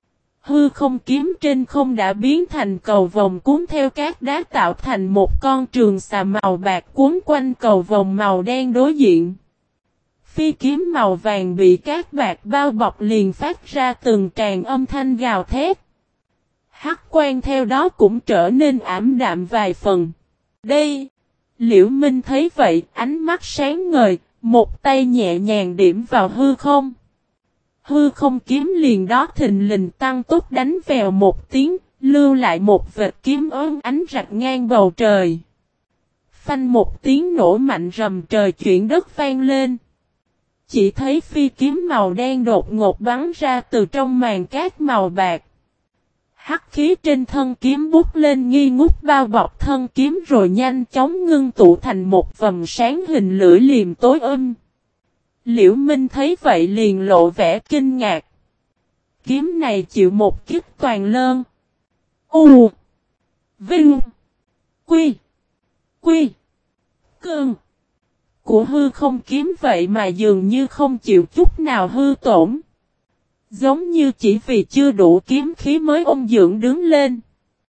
hư không kiếm trên không đã biến thành cầu vồng cuốn theo các đá tạo thành một con trường xà màu bạc cuốn quanh cầu vồng màu đen đối diện. Phi kiếm màu vàng bị cát bạc bao bọc liền phát ra từng tràng âm thanh gào thét. Hắc quang theo đó cũng trở nên ảm đạm vài phần. Đây, Liễu Minh thấy vậy, ánh mắt sáng ngời, một tay nhẹ nhàng điểm vào hư không. Hư không kiếm liền đó thình lình tăng tốc đánh vèo một tiếng, lưu lại một vệt kiếm ốm ánh rạch ngang bầu trời. Phanh một tiếng nổ mạnh rầm trời chuyển đất vang lên. Chỉ thấy phi kiếm màu đen đột ngột bắn ra từ trong màn cát màu bạc. Hắc khí trên thân kiếm bút lên nghi ngút bao bọc thân kiếm rồi nhanh chóng ngưng tụ thành một vầng sáng hình lưỡi liềm tối Liễu Minh thấy vậy liền lộ vẻ kinh ngạc. Kiếm này chịu một kích toàn lơn. U. Vinh. Quy. Quy. Cơn. Của hư không kiếm vậy mà dường như không chịu chút nào hư tổn. Giống như chỉ vì chưa đủ kiếm khí mới ôn dưỡng đứng lên.